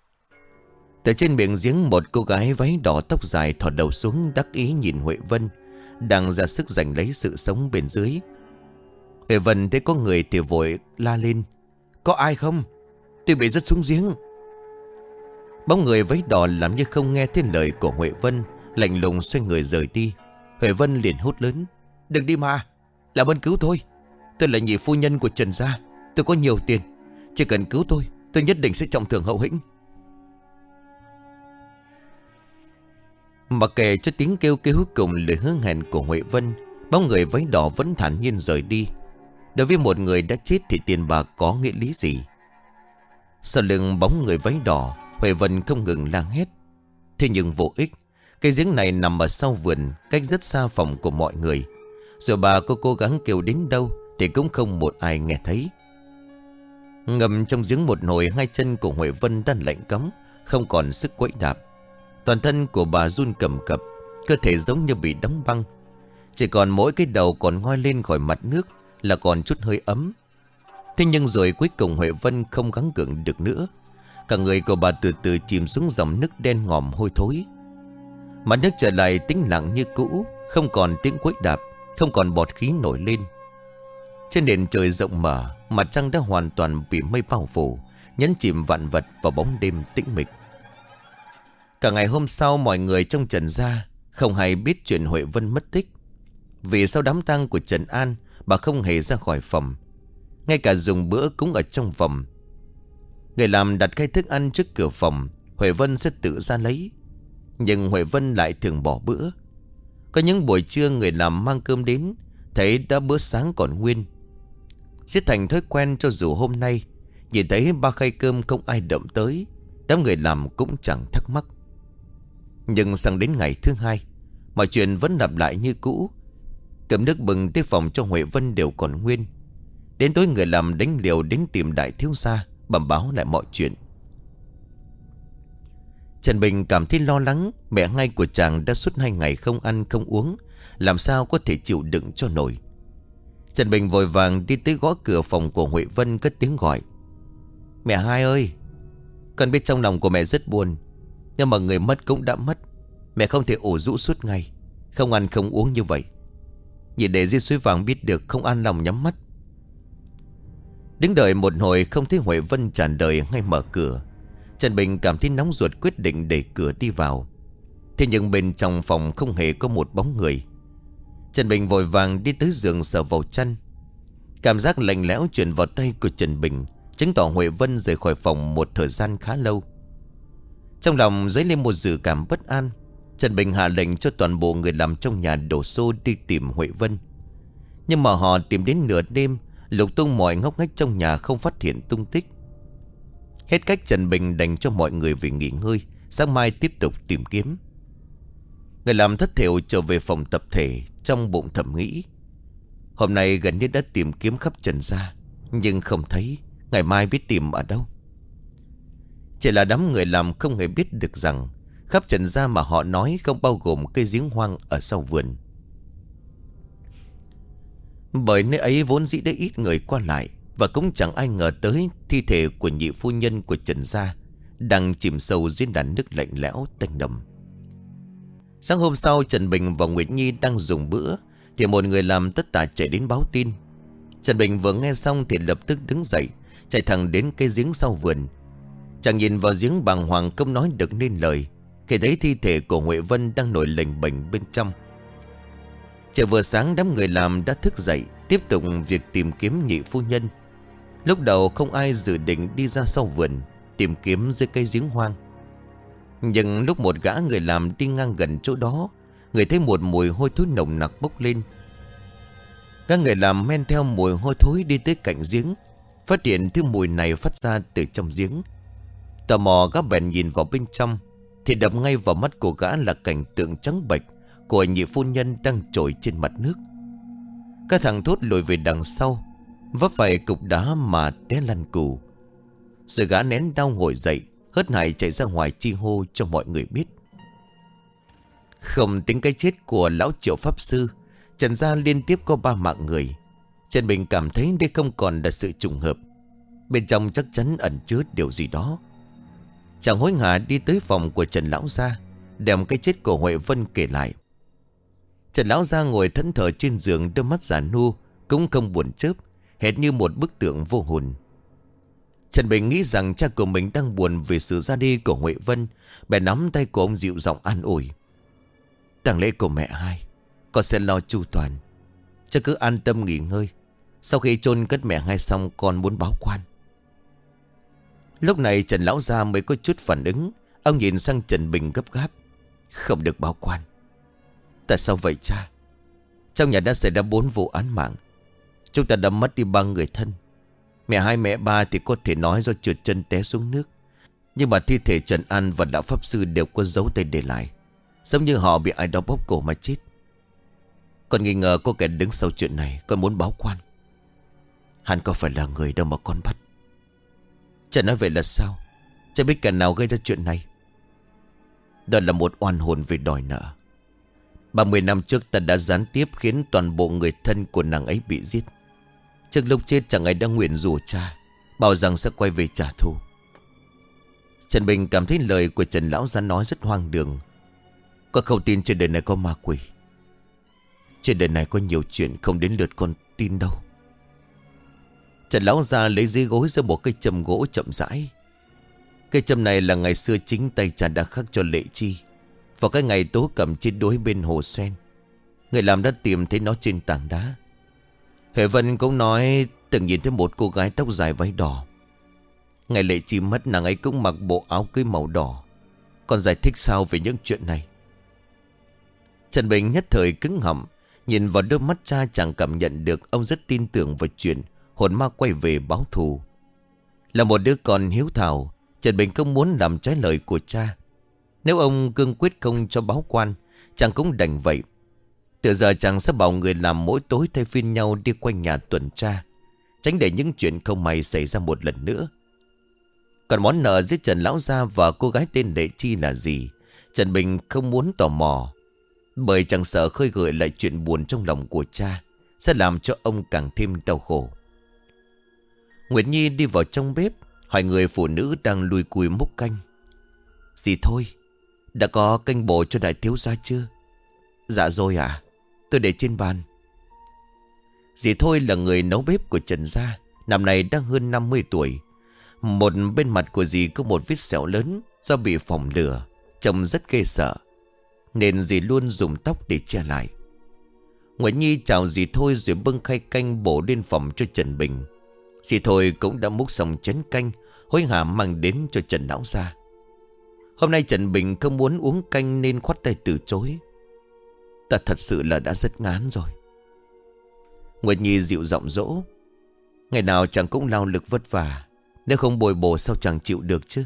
Từ trên miệng giếng, một cô gái váy đỏ tóc dài thò đầu xuống, đắc ý nhìn Huệ Vân đang ra sức giành lấy sự sống bên dưới. Huệ Vân thấy có người thì vội la lên. Có ai không? Tôi bị rớt xuống giếng. Bóng người váy đỏ làm như không nghe thấy lời của Huệ Vân, lạnh lùng xoay người rời đi. Huệ Vân liền hốt lớn. Đừng đi mà, làm ơn cứu tôi. Tôi là nhị phu nhân của Trần gia, tôi có nhiều tiền, chỉ cần cứu tôi nhất định sẽ trọng thưởng hậu hĩnh. Mặc kệ cho tiếng kêu cứu cùng lời hứa hẹn của Huệ Vân, bóng người váy đỏ vẫn thản nhiên rời đi. Đối với một người đã chết thì tiền bạc có nghĩa lý gì? Sau lưng bóng người váy đỏ, Huệ Vân không ngừng la hét. Thế nhưng vô ích. Cây giếng này nằm ở sau vườn, cách rất xa phòng của mọi người. Rồi bà có cố gắng kêu đến đâu thì cũng không một ai nghe thấy. Ngầm trong giếng một hồi, hai chân của Huệ Vân đã lạnh cóng, không còn sức quẫy đạp. Toàn thân của bà run cầm cập, cơ thể giống như bị đóng băng. Chỉ còn mỗi cái đầu còn ngoi lên khỏi mặt nước là còn chút hơi ấm. Thế nhưng rồi cuối cùng Huệ Vân không gắng gượng được nữa. Cả người của bà từ từ chìm xuống dòng nước đen ngòm hôi thối. Mặt nước trở lại tĩnh lặng như cũ, không còn tiếng quẫy đạp, không còn bọt khí nổi lên. Trên nền trời rộng mở, mặt trăng đã hoàn toàn bị mây bao phủ, nhấn chìm vạn vật vào bóng đêm tĩnh mịch. Cả ngày hôm sau, mọi người trong Trần gia không hay biết chuyện Huệ Vân mất tích. Vì sau đám tang của Trần An, bà không hề ra khỏi phòng. Ngay cả dùng bữa cũng ở trong phòng. Người làm đặt khay thức ăn trước cửa phòng, Huệ Vân sẽ tự ra lấy. Nhưng Huệ Vân lại thường bỏ bữa. Có những buổi trưa người làm mang cơm đến, thấy đã bữa sáng còn nguyên. Sẽ thành thói quen, cho dù hôm nay nhìn thấy ba khay cơm không ai động tới, đám người làm cũng chẳng thắc mắc. Nhưng sang đến ngày thứ hai, mọi chuyện vẫn lặp lại như cũ. Cơm nước bừng tới phòng cho Huệ Vân đều còn nguyên. Đến tối người làm đánh liều đến tìm đại thiếu gia, bẩm báo lại mọi chuyện. Trần Bình cảm thấy lo lắng. Mẹ ngay của chàng đã suốt 2 ngày không ăn không uống, làm sao có thể chịu đựng cho nổi. Trần Bình vội vàng đi tới gõ cửa phòng của Huệ Vân, cất tiếng gọi. Mẹ hai ơi, con biết trong lòng của mẹ rất buồn, nhưng mà người mất cũng đã mất. Mẹ không thể ủ rũ suốt ngày, không ăn không uống như vậy. Nhìn để dưới suối vàng biết được, không an lòng nhắm mắt. Đứng đợi một hồi không thấy Huệ Vân trả lời hay mở cửa. Trần Bình cảm thấy nóng ruột, quyết định đẩy cửa đi vào. Thế nhưng bên trong phòng không hề có một bóng người. Trần Bình vội vàng đi tới giường sờ vào chăn. Cảm giác lạnh lẽo truyền vào tay của Trần Bình, chứng tỏ Huệ Vân rời khỏi phòng một thời gian khá lâu. Trong lòng dấy lên một dự cảm bất an. Trần Bình hạ lệnh cho toàn bộ người làm trong nhà đổ xô đi tìm Huệ Vân. Nhưng mà họ tìm đến nửa đêm, lục tung mọi ngóc ngách trong nhà không phát hiện tung tích. Hết cách, Trần Bình đành cho mọi người về nghỉ ngơi, sáng mai tiếp tục tìm kiếm. Người làm thất thểu trở về phòng tập thể, trong bụng thầm nghĩ: hôm nay gần như đã tìm kiếm khắp Trần gia, nhưng không thấy, ngày mai biết tìm ở đâu. Chỉ là đám người làm không hề biết được rằng khắp Trần gia mà họ nói không bao gồm cây giếng hoang ở sau vườn. Bởi nơi ấy vốn dĩ đã ít người qua lại, và cũng chẳng ai ngờ tới thi thể của nhị phu nhân của Trần gia đang chìm sâu dưới đàn nước lạnh lẽo tanh đậm. Sáng hôm sau, Trần Bình và Nguyệt Nhi đang dùng bữa thì một người làm tất tả chạy đến báo tin. Trần Bình vừa nghe xong thì lập tức đứng dậy, chạy thẳng đến cây giếng sau vườn. Chàng nhìn vào giếng bàng hoàng không nói được nên lời khi thấy thi thể của Huệ Vân đang nổi lềnh bềnh bên trong. Trời vừa sáng, đám người làm đã thức dậy, tiếp tục việc tìm kiếm nhị phu nhân. Lúc đầu không ai dự định đi ra sau vườn tìm kiếm dưới cây giếng hoang. Nhưng lúc một gã người làm đi ngang gần chỗ đó, người thấy một mùi hôi thối nồng nặc bốc lên. Các người làm men theo mùi hôi thối đi tới cạnh giếng, phát hiện thứ mùi này phát ra từ trong giếng. Tò mò, gã bèn nhìn vào bên trong thì đập ngay vào mắt của gã là cảnh tượng trắng bệch của nhị phu nhân đang trồi trên mặt nước. Các thằng thốt lùi về đằng sau, vấp phải cục đá mà té lăn cù. Rồi gã nén đau ngồi dậy, hớt hải chạy ra ngoài chi hô cho mọi người biết. Không tính cái chết của lão Triệu pháp sư, Trần gia liên tiếp có 3 mạng người. Trần Bình cảm thấy đây không còn là sự trùng hợp, bên trong chắc chắn ẩn chứa điều gì đó. Chàng hối hả đi tới phòng của Trần lão gia, đem cái chết của Huệ Vân kể lại. Trần lão gia ngồi thẫn thờ trên giường, đôi mắt già nua cũng không buồn chớp, hệt như một bức tượng vô hồn. Trần Bình nghĩ rằng cha của mình đang buồn vì sự ra đi của Huệ Vân, bèn nắm tay của ông dịu giọng an ủi: tang lễ của mẹ hai, con sẽ lo chu toàn, cha cứ an tâm nghỉ ngơi. Sau khi chôn cất mẹ hai xong, con muốn báo quan. Lúc này Trần lão gia mới có chút phản ứng. Ông nhìn sang Trần Bình gấp gáp: không được báo quan. Tại sao vậy cha? Trong nhà đã xảy ra 4 vụ án mạng, chúng ta đã mất đi 3 người thân. Mẹ hai mẹ ba thì có thể nói do trượt chân té xuống nước, nhưng mà thi thể Trần An và lão pháp sư đều có dấu tay để lại, giống như họ bị ai đó bóp cổ mà chết. Con nghi ngờ có kẻ đứng sau chuyện này, con muốn báo quan. Hắn có phải là người đâu mà con bắt. Cha nói vậy là sao? Cha biết kẻ nào gây ra chuyện này. Đó là một oan hồn về đòi nợ. 30 năm trước ta đã gián tiếp khiến toàn bộ người thân của nàng ấy bị giết. Trước lúc chết chẳng ai đã nguyện rủa cha, bảo rằng sẽ quay về trả thù. Trần Bình cảm thấy lời của Trần lão gia nói rất hoang đường. Con không tin trên đời này có ma quỷ. Trên đời này có nhiều chuyện không đến lượt con tin đâu. Trần lão gia lấy dưới gối ra một cây châm gỗ chậm rãi. Cây châm này là ngày xưa chính tay cha đã khắc cho Lệ Chi vào cái ngày Tố Cẩm chết đuối bên hồ sen. Người làm đã tìm thấy nó trên tảng đá. Huệ Vân cũng nói từng nhìn thấy một cô gái tóc dài váy đỏ. Ngày Lệ Chi mất, nàng ấy cũng mặc bộ áo cưới màu đỏ. Còn giải thích sao về những chuyện này? Trần Bình nhất thời cứng họng, nhìn vào đôi mắt cha chẳng cảm nhận được ông rất tin tưởng vào chuyện hồn ma quay về báo thù. Là một đứa con hiếu thảo, Trần Bình không muốn làm trái lời của cha. Nếu ông cương quyết không cho báo quan, chàng cũng đành vậy. Từ giờ chàng sẽ bảo người làm mỗi tối thay phiên nhau đi quanh nhà tuần tra, tránh để những chuyện không may xảy ra một lần nữa. Còn món nợ giữa Trần lão gia và cô gái tên Lệ Chi là gì, Trần Bình không muốn tò mò, bởi chàng sợ khơi gợi lại chuyện buồn trong lòng của cha sẽ làm cho ông càng thêm đau khổ. Nguyệt Nhi đi vào trong bếp, hỏi người phụ nữ đang lùi cùi múc canh: dì thôi, đã có canh bổ cho đại thiếu gia chưa? Dạ rồi ạ, tôi để trên bàn. Dì Thôi là người nấu bếp của Trần gia, năm nay đang hơn 50 tuổi. Một bên mặt của dì có một vết sẹo lớn do bị phỏng lửa, trông rất ghê sợ, nên dì luôn dùng tóc để che lại. Nguyễn Nhi chào dì Thôi rồi bưng khay canh bổ lên phòng cho Trần Bình. Dì Thôi cũng đã múc xong chén canh, hối hả mang đến cho Trần lão gia. Hôm nay Trần Bình không muốn uống canh nên khoát tay từ chối: ta thật sự là đã rất ngán rồi. Nguyệt Nhi dịu giọng dỗ. Ngày nào chàng cũng lao lực vất vả, nếu không bồi bổ sao chàng chịu được chứ.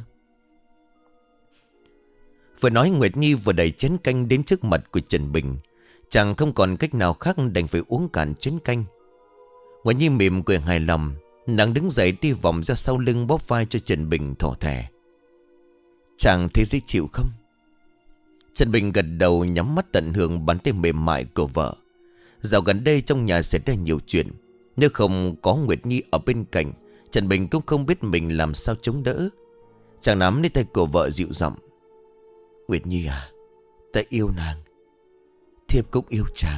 Vừa nói Nguyệt Nhi vừa đẩy chén canh đến trước mặt của Trần Bình. Chàng không còn cách nào khác đành phải uống cạn chén canh. Nguyệt Nhi mỉm cười hài lòng. Nàng đứng dậy đi vòng ra sau lưng bóp vai cho Trần Bình thỏ thẻ. Chàng thấy dễ chịu không? Trần Bình gật đầu nhắm mắt tận hưởng bàn tay mềm mại của vợ. Dạo gần đây trong nhà xảy ra nhiều chuyện. Nếu không có Nguyệt Nhi ở bên cạnh, Trần Bình cũng không biết mình làm sao chống đỡ. Chàng nắm lấy tay của vợ dịu giọng. Nguyệt Nhi à, ta yêu nàng, thiếp cũng yêu chàng.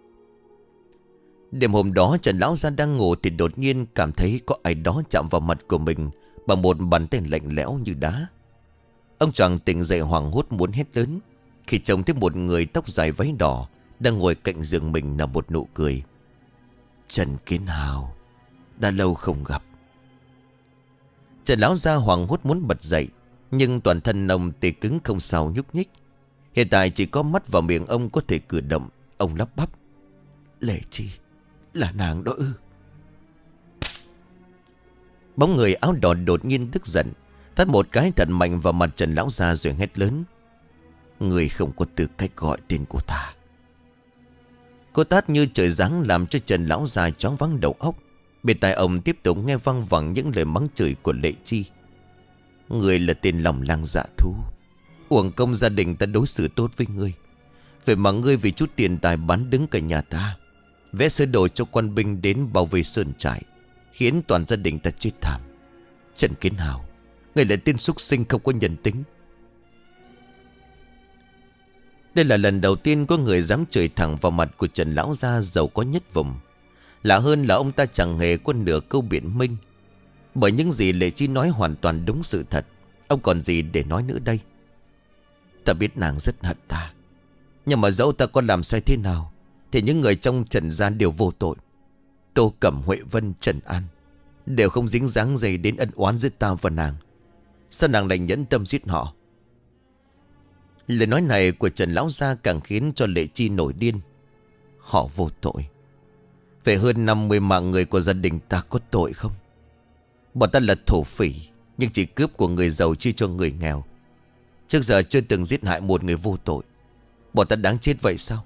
Đêm hôm đó Trần Lão Gia đang ngủ thì đột nhiên cảm thấy có ai đó chạm vào mặt của mình bằng một bàn tay lạnh lẽo như đá. Ông choàng tỉnh dậy hoảng hốt muốn hét lớn khi trông thấy một người tóc dài váy đỏ đang ngồi cạnh giường mình nở một nụ cười. Trần Kiến Hào, đã lâu không gặp. Trần Lão Gia hoảng hốt muốn bật dậy, nhưng toàn thân ông tê cứng không sao nhúc nhích. Hiện tại chỉ có mắt và miệng ông có thể cử động. Ông lắp bắp. Lệ Chi, là nàng đó ư? Bóng người áo đỏ đột nhiên tức giận, tát một cái thật mạnh vào mặt Trần Lão Gia rồi hét lớn. Người không có tư cách gọi tên của ta. Cô tát như trời giáng làm cho Trần Lão Gia choáng váng đầu óc. Bên tai ông tiếp tục nghe văng vẳng những lời mắng chửi của Lệ Chi. Người là tên lòng lang dạ thú, uổng công gia đình ta đối xử tốt với ngươi, vậy mà ngươi vì chút tiền tài bán đứng cả nhà ta, vẽ sơ đồ cho quan binh đến bảo vệ sơn trại, khiến toàn gia đình ta chết thảm. Trần Kiến Hào, ngươi là tên súc sinh không có nhân tính. Đây là lần đầu tiên có người dám chửi thẳng vào mặt của Trần Lão Gia giàu có nhất vùng. Lạ hơn là ông ta chẳng hề có nửa câu biện minh, bởi những gì Lệ Chi nói hoàn toàn đúng sự thật. Ông còn gì để nói nữa đây? Ta biết nàng rất hận ta, nhưng mà dẫu ta có làm sai thế nào thì những người trong Trần gian đều vô tội. Tô Cẩm, Huệ Vân, Trần An đều không dính dáng gì đến ân oán giữa ta và nàng. Sao nàng lại nhẫn tâm giết họ? Lời nói này của Trần Lão Gia càng khiến cho Lệ Chi nổi điên. Họ vô tội? Về hơn 50 mạng người của gia đình ta có tội không? Bọn ta là thổ phỉ, nhưng chỉ cướp của người giàu chia cho người nghèo. Trước giờ chưa từng giết hại một người vô tội. Bọn ta đáng chết vậy sao?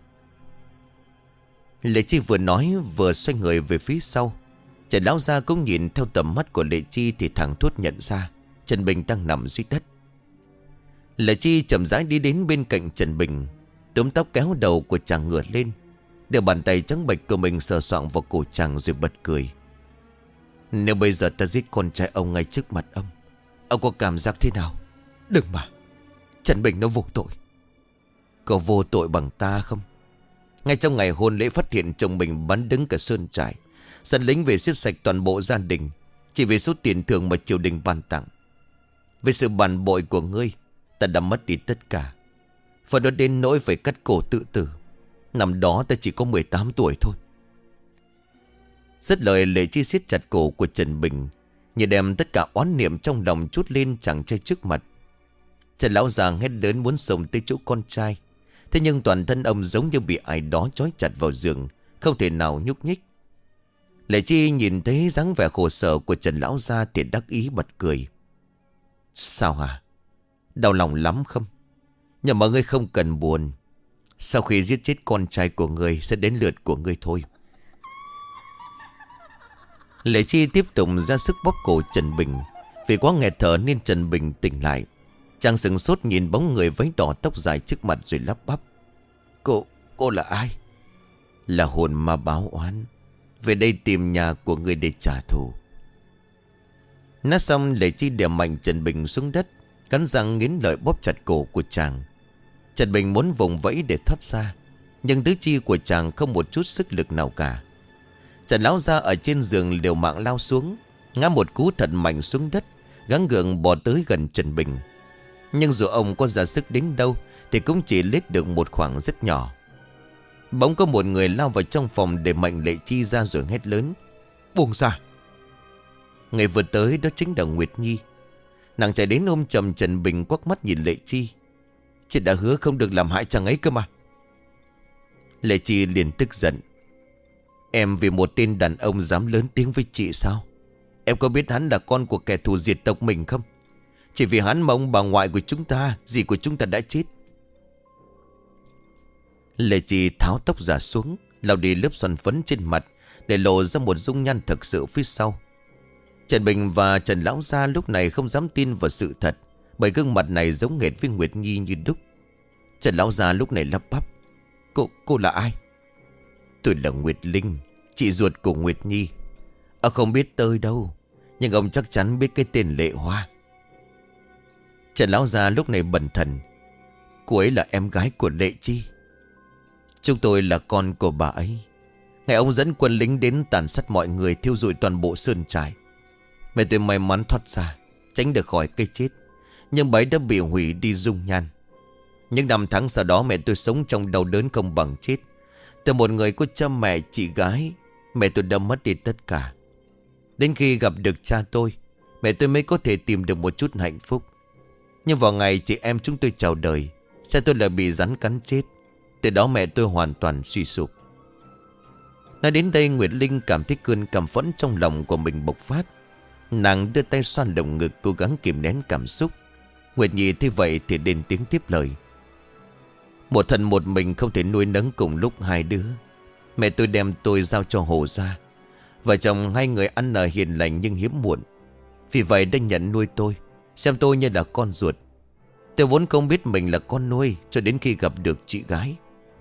Lệ Chi vừa nói vừa xoay người về phía sau. Trần Lão Gia cũng nhìn theo tầm mắt của Lệ Chi thì thẳng thốt nhận ra Trần Bình đang nằm dưới đất. Lệ Chi chậm rãi đi đến bên cạnh Trần Bình, túm tóc kéo đầu của chàng ngửa lên, đưa bàn tay trắng bệch của mình sờ soạng vào cổ chàng rồi bật cười. Nếu bây giờ ta giết con trai ông ngay trước mặt ông có cảm giác thế nào? Đừng mà, Trần Bình nó vô tội. Có vô tội bằng ta không? Ngay trong ngày hôn lễ phát hiện chồng mình bắn đứng cả sơn trại, săn lính về xiết sạch toàn bộ gia đình, chỉ vì số tiền thưởng mà triều đình ban tặng. Vì sự bàn bội của ngươi, ta đã mất đi tất cả, và nó đến nỗi phải cắt cổ tự tử. Năm đó ta chỉ có 18 tuổi thôi. Dứt lời, Lệ Chi siết chặt cổ của Trần Bình, như đem tất cả oán niệm trong lòng trút lên chàng trai trước mặt. Trần Lão Già hét lớn muốn xông tới chỗ con trai, thế nhưng toàn thân ông giống như bị ai đó trói chặt vào giường, không thể nào nhúc nhích. Lệ Chi nhìn thấy dáng vẻ khổ sở của Trần Lão Gia thì đắc ý bật cười. Sao hả? Đau lòng lắm không? Nhưng mà ngươi không cần buồn, sau khi giết chết con trai của ngươi sẽ đến lượt của ngươi thôi. Lệ Chi tiếp tục ra sức bóp cổ Trần Bình. Vì quá nghẹt thở nên Trần Bình tỉnh lại. Chàng sững sốt nhìn bóng người váy đỏ tóc dài trước mặt rồi lắp bắp. Cô là ai? Là hồn ma báo oán, về đây tìm nhà của người để trả thù. Nói xong, Lệ Chi đè mạnh Trần Bình xuống đất, cắn răng nghiến lợi bóp chặt cổ của chàng. Trần Bình muốn vùng vẫy để thoát ra, nhưng tứ chi của chàng không một chút sức lực nào cả. Trần Lão Gia ở trên giường liều mạng lao xuống, ngã một cú thật mạnh xuống đất, gắng gượng bò tới gần Trần Bình. Nhưng dù ông có ra sức đến đâu thì cũng chỉ lết được một khoảng rất nhỏ. Bỗng có một người lao vào trong phòng để mạnh Lệ Chi ra rồi hét lớn. Buông ra! Người vừa tới đó chính là Nguyệt Nhi. Nàng chạy đến ôm chầm Trần Bình, quắc mắt nhìn Lệ Chi. Chị đã hứa không được làm hại chàng ấy cơ mà. Lệ Chi liền tức giận. Em vì một tên đàn ông dám lớn tiếng với chị sao? Em có biết hắn là con của kẻ thù diệt tộc mình không? Chỉ vì hắn mà ông bà ngoại của chúng ta, dì của chúng ta đã chết. Lệ Chi tháo tóc giả xuống, lau đi lớp son phấn trên mặt, để lộ ra một dung nhan thực sự phía sau. Trần Bình và Trần Lão Gia lúc này không dám tin vào sự thật, bởi gương mặt này giống hệt với Nguyệt Nhi như đúc. Trần Lão Gia lúc này lắp bắp: Cô là ai? Tôi là Nguyệt Linh, chị ruột của Nguyệt Nhi. Ông không biết tôi đâu, nhưng ông chắc chắn biết cái tên Lệ Hoa. Trần Lão Gia lúc này bần thần: Cô ấy là em gái của Lệ Chi. Chúng tôi là con của bà ấy. Ngày ông dẫn quân lính đến tàn sát mọi người, thiêu rụi toàn bộ sơn trại. Mẹ tôi may mắn thoát ra, tránh được khỏi cái chết, nhưng bà ấy đã bị hủy đi dung nhan. Những năm tháng sau đó mẹ tôi sống trong đau đớn không bằng chết. Từ một người có cha mẹ chị gái, mẹ tôi đã mất đi tất cả. Đến khi gặp được cha tôi, mẹ tôi mới có thể tìm được một chút hạnh phúc. Nhưng vào ngày chị em chúng tôi chào đời, cha tôi lại bị rắn cắn chết. Từ đó mẹ tôi hoàn toàn suy sụp. Nói đến đây, Nguyệt Linh cảm thấy cơn căm phẫn trong lòng của mình bộc phát. Nàng đưa tay xoa lồng ngực, cố gắng kìm nén cảm xúc. Nguyệt Nhi thấy vậy thì lên tiếng tiếp lời: Một thân một mình không thể nuôi nấng cùng lúc hai đứa. Mẹ tôi đem tôi giao cho Hồ gia. Vợ chồng hai người ăn ở hiền lành nhưng hiếm muộn, vì vậy đã nhận nuôi tôi, xem tôi như là con ruột. Tôi vốn không biết mình là con nuôi cho đến khi gặp được chị gái.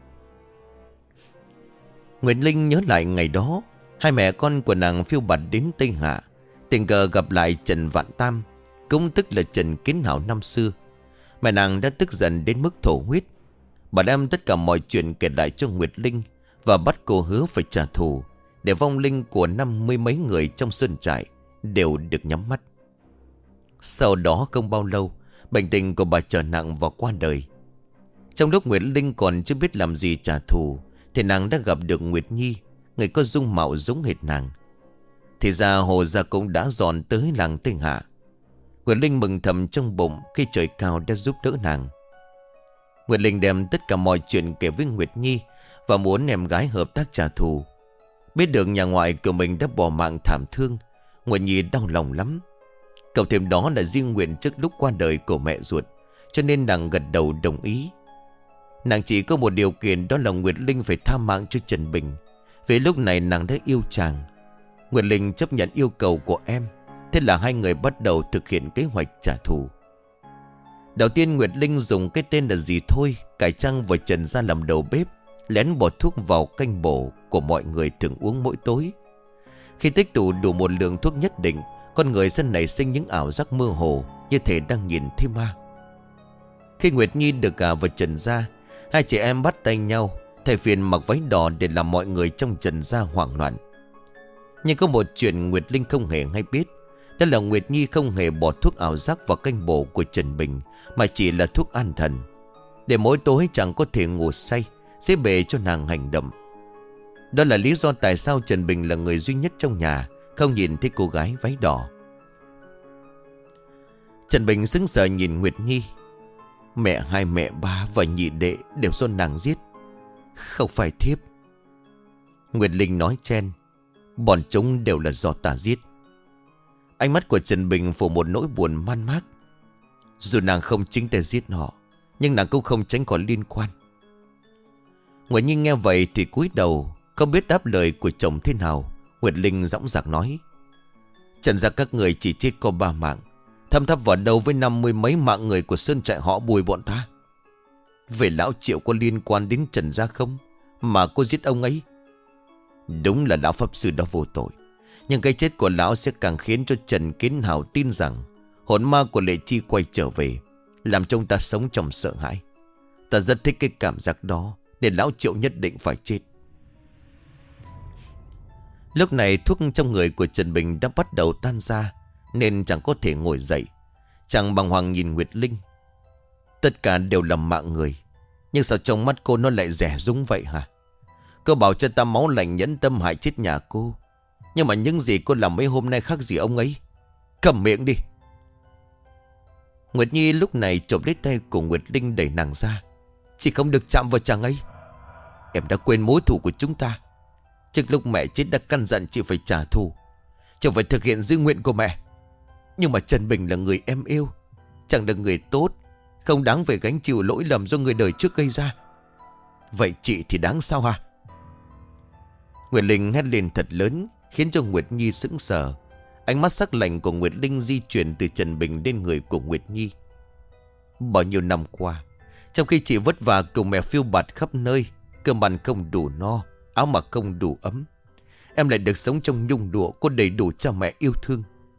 Nguyệt Linh nhớ lại ngày đó, hai mẹ con của nàng phiêu bạt đến Tây Hạ, tình cờ gặp lại Trần Vạn Tam, cũng tức là Trần Kiến Hảo năm xưa. Mẹ nàng đã tức giận đến mức thổ huyết. Bà đem tất cả mọi chuyện kể lại cho Nguyệt Linh và bắt cô hứa phải trả thù, để vong linh của 50 mấy người trong sơn trại đều được nhắm mắt. Sau đó không bao lâu, bệnh tình của bà trở nặng và qua đời. Trong lúc Nguyệt Linh còn chưa biết làm gì trả thù, thì nàng đã gặp được Nguyệt Nhi, người có dung mạo giống hệt nàng. Thì ra Hồ gia cũng đã dọn tới làng Tây Hạ. Nguyệt Linh mừng thầm trong bụng khi trời cao đã giúp đỡ nàng. Nguyệt Linh đem tất cả mọi chuyện kể với Nguyệt Nhi và muốn em gái hợp tác trả thù. Biết được nhà ngoại của mình đã bỏ mạng thảm thương, Nguyệt Nhi đau lòng lắm. Cộng thêm đó là riêng nguyện trước lúc qua đời của mẹ ruột, cho nên nàng gật đầu đồng ý. Nàng chỉ có một điều kiện, đó là Nguyệt Linh phải tha mạng cho Trần Bình, vì lúc này nàng đã yêu chàng. Nguyệt Linh chấp nhận yêu cầu của em. Thế là hai người bắt đầu thực hiện kế hoạch trả thù. Đầu tiên, Nguyệt Linh dùng cái tên là Dì Thôi cải trang vào Trần gia làm đầu bếp, lén bỏ thuốc vào canh bổ của mọi người thường uống mỗi tối. Khi tích tụ đủ một lượng thuốc nhất định, con người sẽ nảy sinh những ảo giác mơ hồ, như thể đang nhìn thấy ma. Khi Nguyệt Nhi được gả vào Trần gia, hai chị em bắt tay nhau, thầy phiền mặc váy đỏ để làm mọi người trong Trần gia hoảng loạn. Nhưng có một chuyện Nguyệt Linh không hề hay biết, đó là Nguyệt Nhi không hề bỏ thuốc ảo giác vào canh bổ của Trần Bình, mà chỉ là thuốc an thần, để mỗi tối chẳng có thể ngủ say, sẽ bề cho nàng hành động. Đó là lý do tại sao Trần Bình là người duy nhất trong nhà không nhìn thấy cô gái váy đỏ. Trần Bình sững sờ nhìn Nguyệt Nhi. Mẹ hai, mẹ ba và nhị đệ đều do nàng giết, không phải thiếp. Nguyệt Linh nói chen: Bọn chúng đều là do ta giết. Ánh mắt của Trần Bình phủ một nỗi buồn man mác. Dù nàng không chính tay giết họ, nhưng nàng cũng không tránh khỏi liên quan. Nguyệt Nhi nghe vậy thì cúi đầu, không biết đáp lời của chồng thế nào. Nguyệt Linh dõng dạc nói: Trần gia các người chỉ chết có 3 mạng, thâm thấp vào đâu với 50 mấy mạng người của sơn trại họ Bùi bọn ta. Về lão Triệu có liên quan đến Trần gia không mà cô giết ông ấy? Đúng là lão pháp sư đó vô tội, nhưng cái chết của lão sẽ càng khiến cho Trần Kiến Hào tin rằng hồn ma của Lệ Chi quay trở về, làm chúng ta sống trong sợ hãi. Ta rất thích cái cảm giác đó, nên lão Triệu nhất định phải chết. Lúc này thuốc trong người của Trần Bình đã bắt đầu tan ra, nên chẳng có thể ngồi dậy. Chàng bàng hoàng nhìn Nguyệt Linh. Tất cả đều là mạng người, nhưng sao trong mắt cô nó lại rẻ rúng vậy hả? Cô bảo cho ta máu lạnh nhẫn tâm hại chết nhà cô, nhưng mà những gì cô làm mấy hôm nay khác gì ông ấy. Cầm miệng đi. Nguyệt Nhi lúc này chộp lấy tay của Nguyệt Linh đẩy nàng ra. Chỉ không được chạm vào chàng ấy. Em đã quên mối thù của chúng ta. Trước lúc mẹ chết đã căn dặn chị phải trả thù, chị phải thực hiện di nguyện của mẹ. Nhưng mà Trần Bình là người em yêu, chẳng được người tốt, không đáng phải gánh chịu lỗi lầm do người đời trước gây ra. Vậy chị thì đáng sao hả? Nguyệt Linh hét lên thật lớn, khiến cho Nguyệt Nhi sững sờ. Ánh mắt sắc lạnh của Nguyệt Linh di chuyển từ Trần Bình đến người của Nguyệt Nhi. Bao nhiêu năm qua, trong khi chị vất vả cùng mẹ phiêu bạt khắp nơi, cơm ăn không đủ no, áo mặc không đủ ấm, em lại được sống trong nhung lụa, có đầy đủ cha mẹ yêu thương.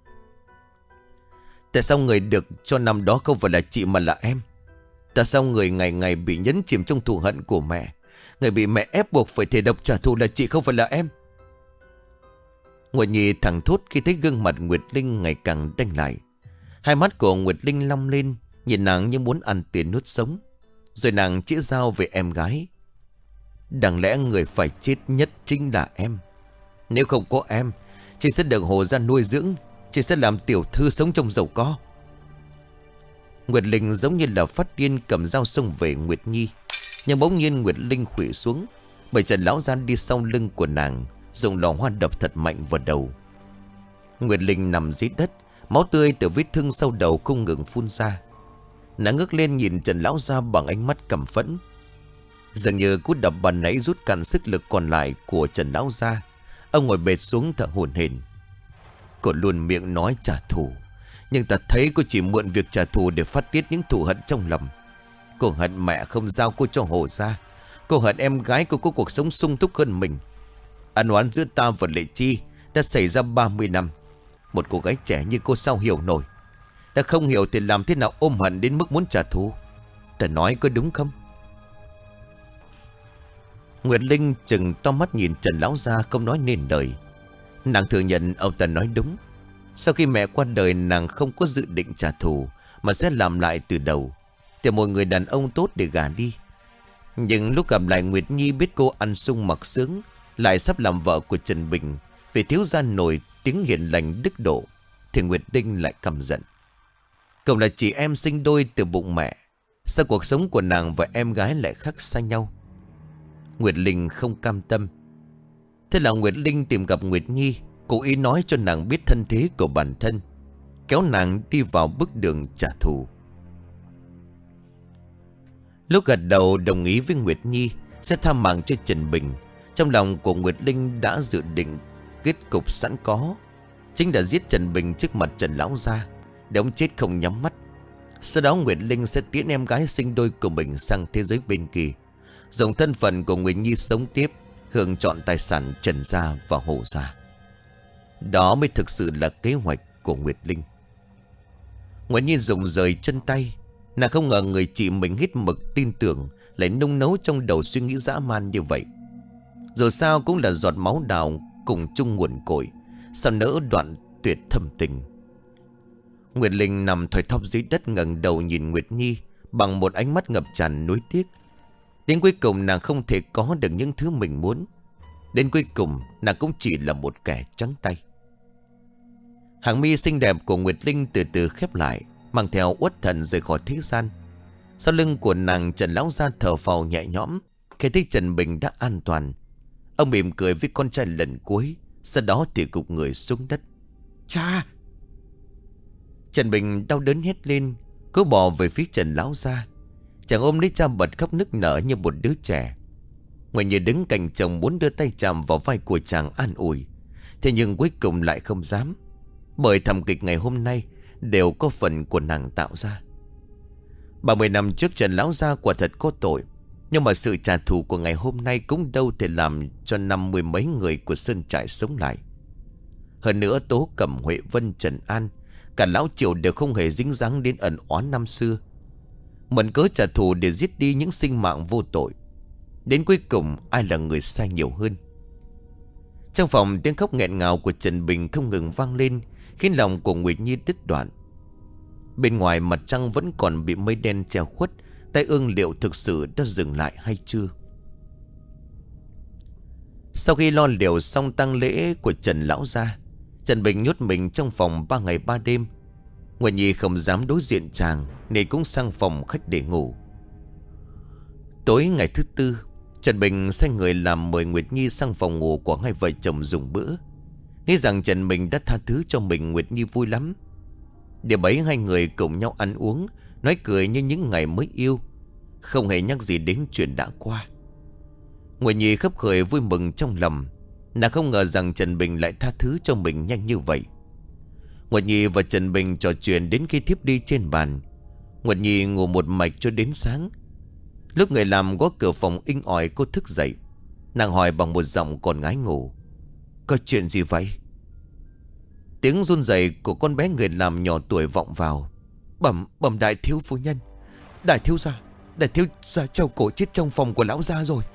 Tại sao người được cho năm đó không phải là chị mà là em? Tại sao người ngày ngày bị nhấn chìm trong thù hận của mẹ, người bị mẹ ép buộc phải thề độc trả thù là chị không phải là em? Nguyệt Nhi thẳng thốt khi thấy gương mặt Nguyệt Linh ngày càng đanh lại. Hai mắt của Nguyệt Linh long lên, nhìn nàng như muốn ăn tiền nuốt sống. Rồi nàng chĩa dao về em gái. Đáng lẽ người phải chết nhất chính là em. Nếu không có em, chị sẽ được Hồ gia nuôi dưỡng, chị sẽ làm tiểu thư sống trong giàu có. Nguyệt Linh giống như là phát điên cầm dao xông về Nguyệt Nhi. Nhưng bỗng nhiên Nguyệt Linh khuỵu xuống, bởi Trần lão gia đi sau lưng của nàng, dùng lò hoa đập thật mạnh vào đầu. Nguyệt Linh nằm dưới đất, máu tươi từ vết thương sau đầu không ngừng phun ra. Nàng ngước lên nhìn Trần lão gia bằng ánh mắt căm phẫn. Dường như cú đập bàn nãy rút cạn sức lực còn lại của Trần lão gia. Ông ngồi bệt xuống thở hổn hển. Cô luôn miệng nói trả thù, nhưng ta thấy cô chỉ mượn việc trả thù để phát tiết những thù hận trong lòng. Cô hận mẹ không giao cô cho Hồ gia. Cô hận em gái cô có cuộc sống sung túc hơn mình. Ân oán giữa ta và Lệ Chi đã xảy ra 30 năm. Một cô gái trẻ như cô sao hiểu nổi? Đã không hiểu thì làm thế nào ôm hận đến mức muốn trả thù? Ta nói có đúng không? Nguyệt Linh chừng to mắt nhìn Trần lão gia không nói nên lời. Nàng thừa nhận ông ta nói đúng. Sau khi mẹ qua đời, nàng không có dự định trả thù, mà sẽ làm lại từ đầu, tìm một người đàn ông tốt để gả đi. Nhưng lúc gặp lại Nguyệt Nhi, biết cô ăn sung mặc sướng, lại sắp làm vợ của Trần Bình, vì thiếu gia nổi tiếng hiền lành đức độ, thì Nguyệt Linh lại căm giận. Cậu là chị em sinh đôi từ bụng mẹ, sao cuộc sống của nàng và em gái lại khác xa nhau? Nguyệt Linh không cam tâm. Thế là Nguyệt Linh tìm gặp Nguyệt Nhi, cố ý nói cho nàng biết thân thế của bản thân, kéo nàng đi vào bước đường trả thù. Lúc gật đầu đồng ý với Nguyệt Nhi sẽ tha mạng cho Trần Bình, trong lòng của Nguyệt Linh đã dự định kết cục sẵn có, chính là giết Trần Bình trước mặt Trần lão gia, để ông chết không nhắm mắt. Sau đó Nguyệt Linh sẽ tiễn em gái sinh đôi của mình sang thế giới bên kia, dùng thân phận của Nguyệt Nhi sống tiếp, hưởng trọn tài sản Trần gia và Hồ gia. Đó mới thực sự là kế hoạch của Nguyệt Linh. Nguyệt Nhi rụng rời chân tay. Nàng không ngờ người chị mình hết mực tin tưởng lại nung nấu trong đầu suy nghĩ dã man như vậy. Dù sao cũng là giọt máu đào cùng chung nguồn cội, sao nỡ đoạn tuyệt thâm tình. Nguyệt Linh nằm thoi thóp dưới đất, ngẩng đầu nhìn Nguyệt Nhi bằng một ánh mắt ngập tràn nuối tiếc. Đến cuối cùng nàng không thể có được những thứ mình muốn. Đến cuối cùng nàng cũng chỉ là một kẻ trắng tay. Hàng mi xinh đẹp của Nguyệt Linh từ từ khép lại, mang theo uất thần rời khỏi thế gian. Sau lưng của nàng, Trần lão gia thở phào nhẹ nhõm khi thấy Trần Bình đã an toàn. Ông mỉm cười với con trai lần cuối, sau đó thì gục người xuống đất. Cha! Trần Bình đau đớn hét lên, cố bò về phía Trần lão gia. Chàng ôm lấy cha bật khóc nức nở như một đứa trẻ. Nguyệt Nhi đứng cạnh chồng muốn đưa tay chạm vào vai của chàng an ủi, thế nhưng cuối cùng lại không dám, bởi thảm kịch ngày hôm nay đều có phần của nàng tạo ra. 30 năm trước Trần lão gia quả thật có tội, nhưng mà sự trả thù của ngày hôm nay cũng đâu thể làm cho 50 mấy người của Sơn Trại sống lại. Hơn nữa Tố Cẩm, Huệ Vân, Trần An, cả lão Triệu đều không hề dính dáng đến ẩn oán năm xưa, mượn cớ trả thù để giết đi những sinh mạng vô tội. Đến cuối cùng ai là người sai nhiều hơn? Trong phòng, tiếng khóc nghẹn ngào của Trần Bình không ngừng vang lên, khiến lòng của Nguyệt Nhi đứt đoạn. Bên ngoài mặt trăng vẫn còn bị mây đen che khuất, tai ương liệu thực sự đã dừng lại hay chưa? Sau khi lo liệu xong tang lễ của Trần lão gia, Trần Bình nhốt mình trong phòng 3 ngày 3 đêm. Nguyệt Nhi không dám đối diện chàng nên cũng sang phòng khách để ngủ. Tối ngày thứ tư, Trần Bình sai người làm mời Nguyệt Nhi sang phòng ngủ của hai vợ chồng dùng bữa. Nghĩ rằng Trần Bình đã tha thứ cho mình, Nguyệt Nhi vui lắm. Đêm ấy hai người cùng nhau ăn uống, nói cười như những ngày mới yêu, không hề nhắc gì đến chuyện đã qua. Nguyệt Nhi khấp khởi vui mừng trong lòng. Nàng không ngờ rằng Trần Bình lại tha thứ cho mình nhanh như vậy. Nguyệt Nhi và Trần Bình trò chuyện đến khi thiếp đi trên bàn. Nguyệt Nhi ngủ một mạch cho đến sáng. Lúc người làm gõ cửa phòng inh ỏi, cô thức dậy. Nàng hỏi bằng một giọng còn ngái ngủ: "Có chuyện gì vậy?" Tiếng run rẩy của con bé người làm nhỏ tuổi vọng vào: Bẩm đại thiếu phu nhân, đại thiếu gia treo cổ chết trong phòng của lão gia rồi."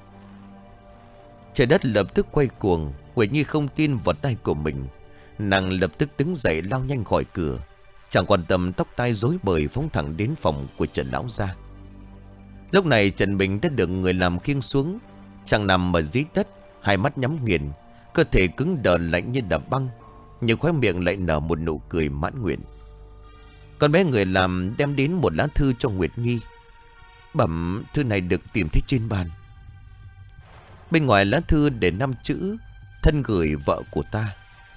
Trời đất lập tức quay cuồng. Nguyệt Nhi không tin vào tai của mình. Nàng lập tức đứng dậy lao nhanh khỏi cửa, chẳng quan tâm tóc tai rối bời, phóng thẳng đến phòng của Trần lão gia. Lúc này Trần Bình đã được người làm khiêng xuống. Chàng nằm ở dưới đất, hai mắt nhắm nghiền, cơ thể cứng đờ lạnh như đập băng, nhưng khóe miệng lại nở một nụ cười mãn nguyện. Con bé người làm đem đến một lá thư cho Nguyệt Nhi. "Bẩm, thư này được tìm thấy trên bàn." Bên ngoài lá thư để 5 chữ: "Thân gửi vợ của ta."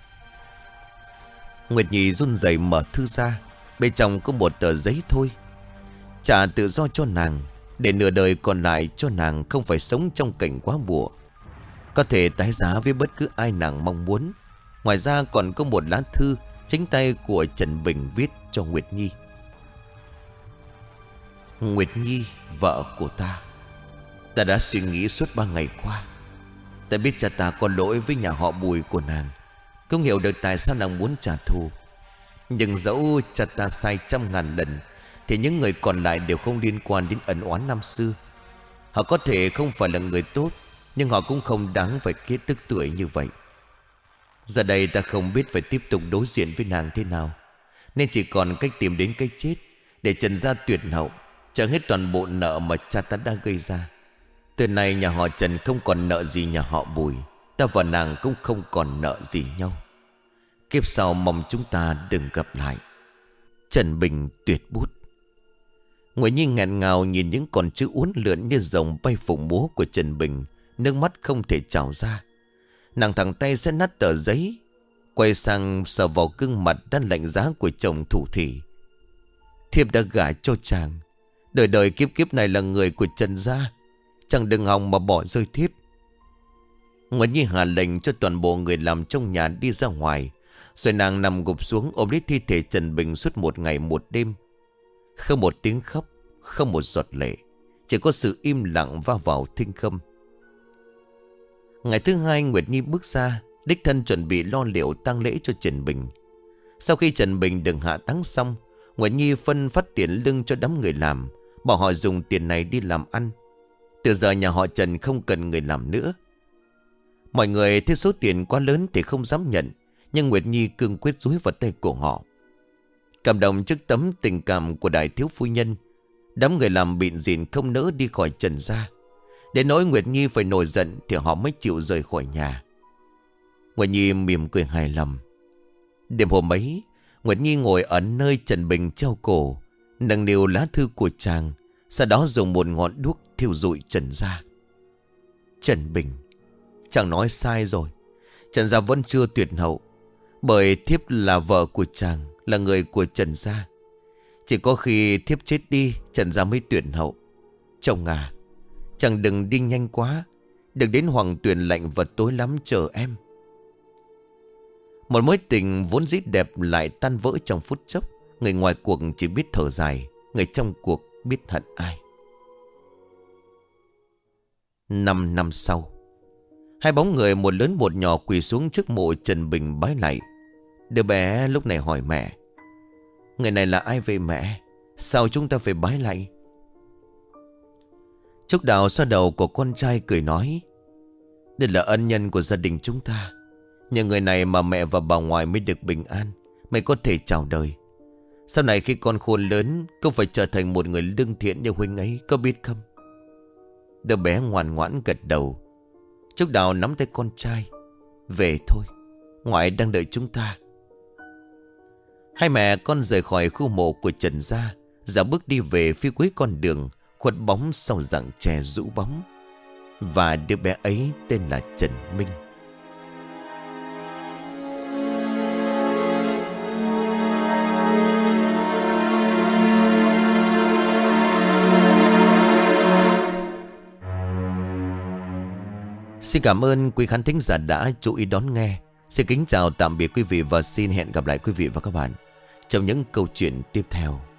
Nguyệt Nhi run rẩy mở thư ra. Bên trong có một tờ giấy thôi: trả tự do cho nàng, để nửa đời còn lại cho nàng không phải sống trong cảnh quá bùa, có thể tái giá với bất cứ ai nàng mong muốn. Ngoài ra còn có một lá thư chính tay của Trần Bình viết cho Nguyệt Nhi: "Nguyệt Nhi, vợ của ta, ta đã suy nghĩ suốt 3 ngày qua. Ta biết cha ta có lỗi với nhà họ Bùi của nàng, không hiểu được tại sao nàng muốn trả thù. Nhưng dẫu cha ta sai 100.000 lần, thì những người còn lại đều không liên quan đến ân oán năm xưa. Họ có thể không phải là người tốt, nhưng họ cũng không đáng phải kết tức tuổi như vậy. Giờ đây ta không biết phải tiếp tục đối diện với nàng thế nào, nên chỉ còn cách tìm đến cái chết, để Trần gia tuyệt hậu, trả hết toàn bộ nợ mà cha ta đã gây ra. Từ nay nhà họ Trần không còn nợ gì nhà họ Bùi, ta và nàng cũng không còn nợ gì nhau. Kiếp sau mong chúng ta đừng gặp lại. Trần Bình." Tuyệt bút. Nguyệt Nhi nghẹn ngào nhìn những con chữ uốn lượn như rồng bay phụng múa của Trần Bình, nước mắt không thể trào ra. Nàng thẳng tay xé nát tờ giấy, quay sang sờ vào gương mặt đang lạnh giá của chồng thủ thỉ. "Thiếp đã gả cho chàng, đời đời kiếp kiếp này là người của Trần gia, chàng đừng hòng mà bỏ rơi thiếp." Nguyệt Nhi hạ lệnh cho toàn bộ người làm trong nhà đi ra ngoài, rồi nàng nằm gục xuống ôm lấy thi thể Trần Bình suốt 1 ngày 1 đêm. Không một tiếng khóc, không một giọt lệ, chỉ có sự im lặng va vào thinh khâm. Ngày thứ hai, Nguyệt Nhi bước ra, đích thân chuẩn bị lo liệu tang lễ cho Trần Bình. Sau khi Trần Bình được hạ táng xong, Nguyệt Nhi phân phát tiền lương cho đám người làm, bảo họ dùng tiền này đi làm ăn. Từ giờ nhà họ Trần không cần người làm nữa. Mọi người thấy số tiền quá lớn thì không dám nhận, nhưng Nguyệt Nhi cương quyết dúi vào tay của họ. Cảm động trước tấm tình cảm của đại thiếu phu nhân, đám người làm bịn rỉn không nỡ đi khỏi Trần gia. Đến nỗi Nguyệt Nhi phải nổi giận thì họ mới chịu rời khỏi nhà. Nguyệt Nhi mỉm cười hài lòng. Đêm hôm ấy, Nguyệt Nhi ngồi ở nơi Trần Bình treo cổ, nâng niu lá thư của chàng, sau đó dùng một ngọn đuốc thiêu rụi Trần gia. Trần Bình, chàng nói sai rồi. Trần gia vẫn chưa tuyệt hậu, bởi thiếp là vợ của chàng, là người của Trần gia. Chỉ có khi thiếp chết đi, Trần gia mới tuyệt hậu. Chồng à, chàng đừng đi nhanh quá, đừng đến Hoàng Tuyền lạnh và tối lắm chờ em. Một mối tình vốn dĩ đẹp lại tan vỡ trong phút chốc. Người ngoài cuộc chỉ biết thở dài, người trong cuộc biết hận ai. 5 năm sau, hai bóng người một lớn một nhỏ quỳ xuống trước mộ Trần Bình bái lạy. Đứa bé lúc này hỏi mẹ: "Người này là ai vậy mẹ? Sao chúng ta phải bái lạy?" Trúc Đào xoa đầu của con trai cười nói: "Đây là ân nhân của gia đình chúng ta. Nhờ người này mà mẹ và bà ngoại mới được bình an, mới có thể chào đời. Sau này khi con khôn lớn, con phải trở thành một người lương thiện như huynh ấy, có biết không?" Đứa bé ngoan ngoãn gật đầu. Trúc Đào nắm tay con trai: "Về thôi, ngoại đang đợi chúng ta." Hai mẹ con rời khỏi khu mộ của Trần gia, dạo bước đi về phía cuối con đường khuất bóng sau rặng tre rũ bóng. và đứa bé ấy tên là Trần Minh. Xin cảm ơn quý khán thính giả đã chú ý đón nghe. Xin kính chào tạm biệt quý vị và xin hẹn gặp lại quý vị và các bạn trong những câu chuyện tiếp theo.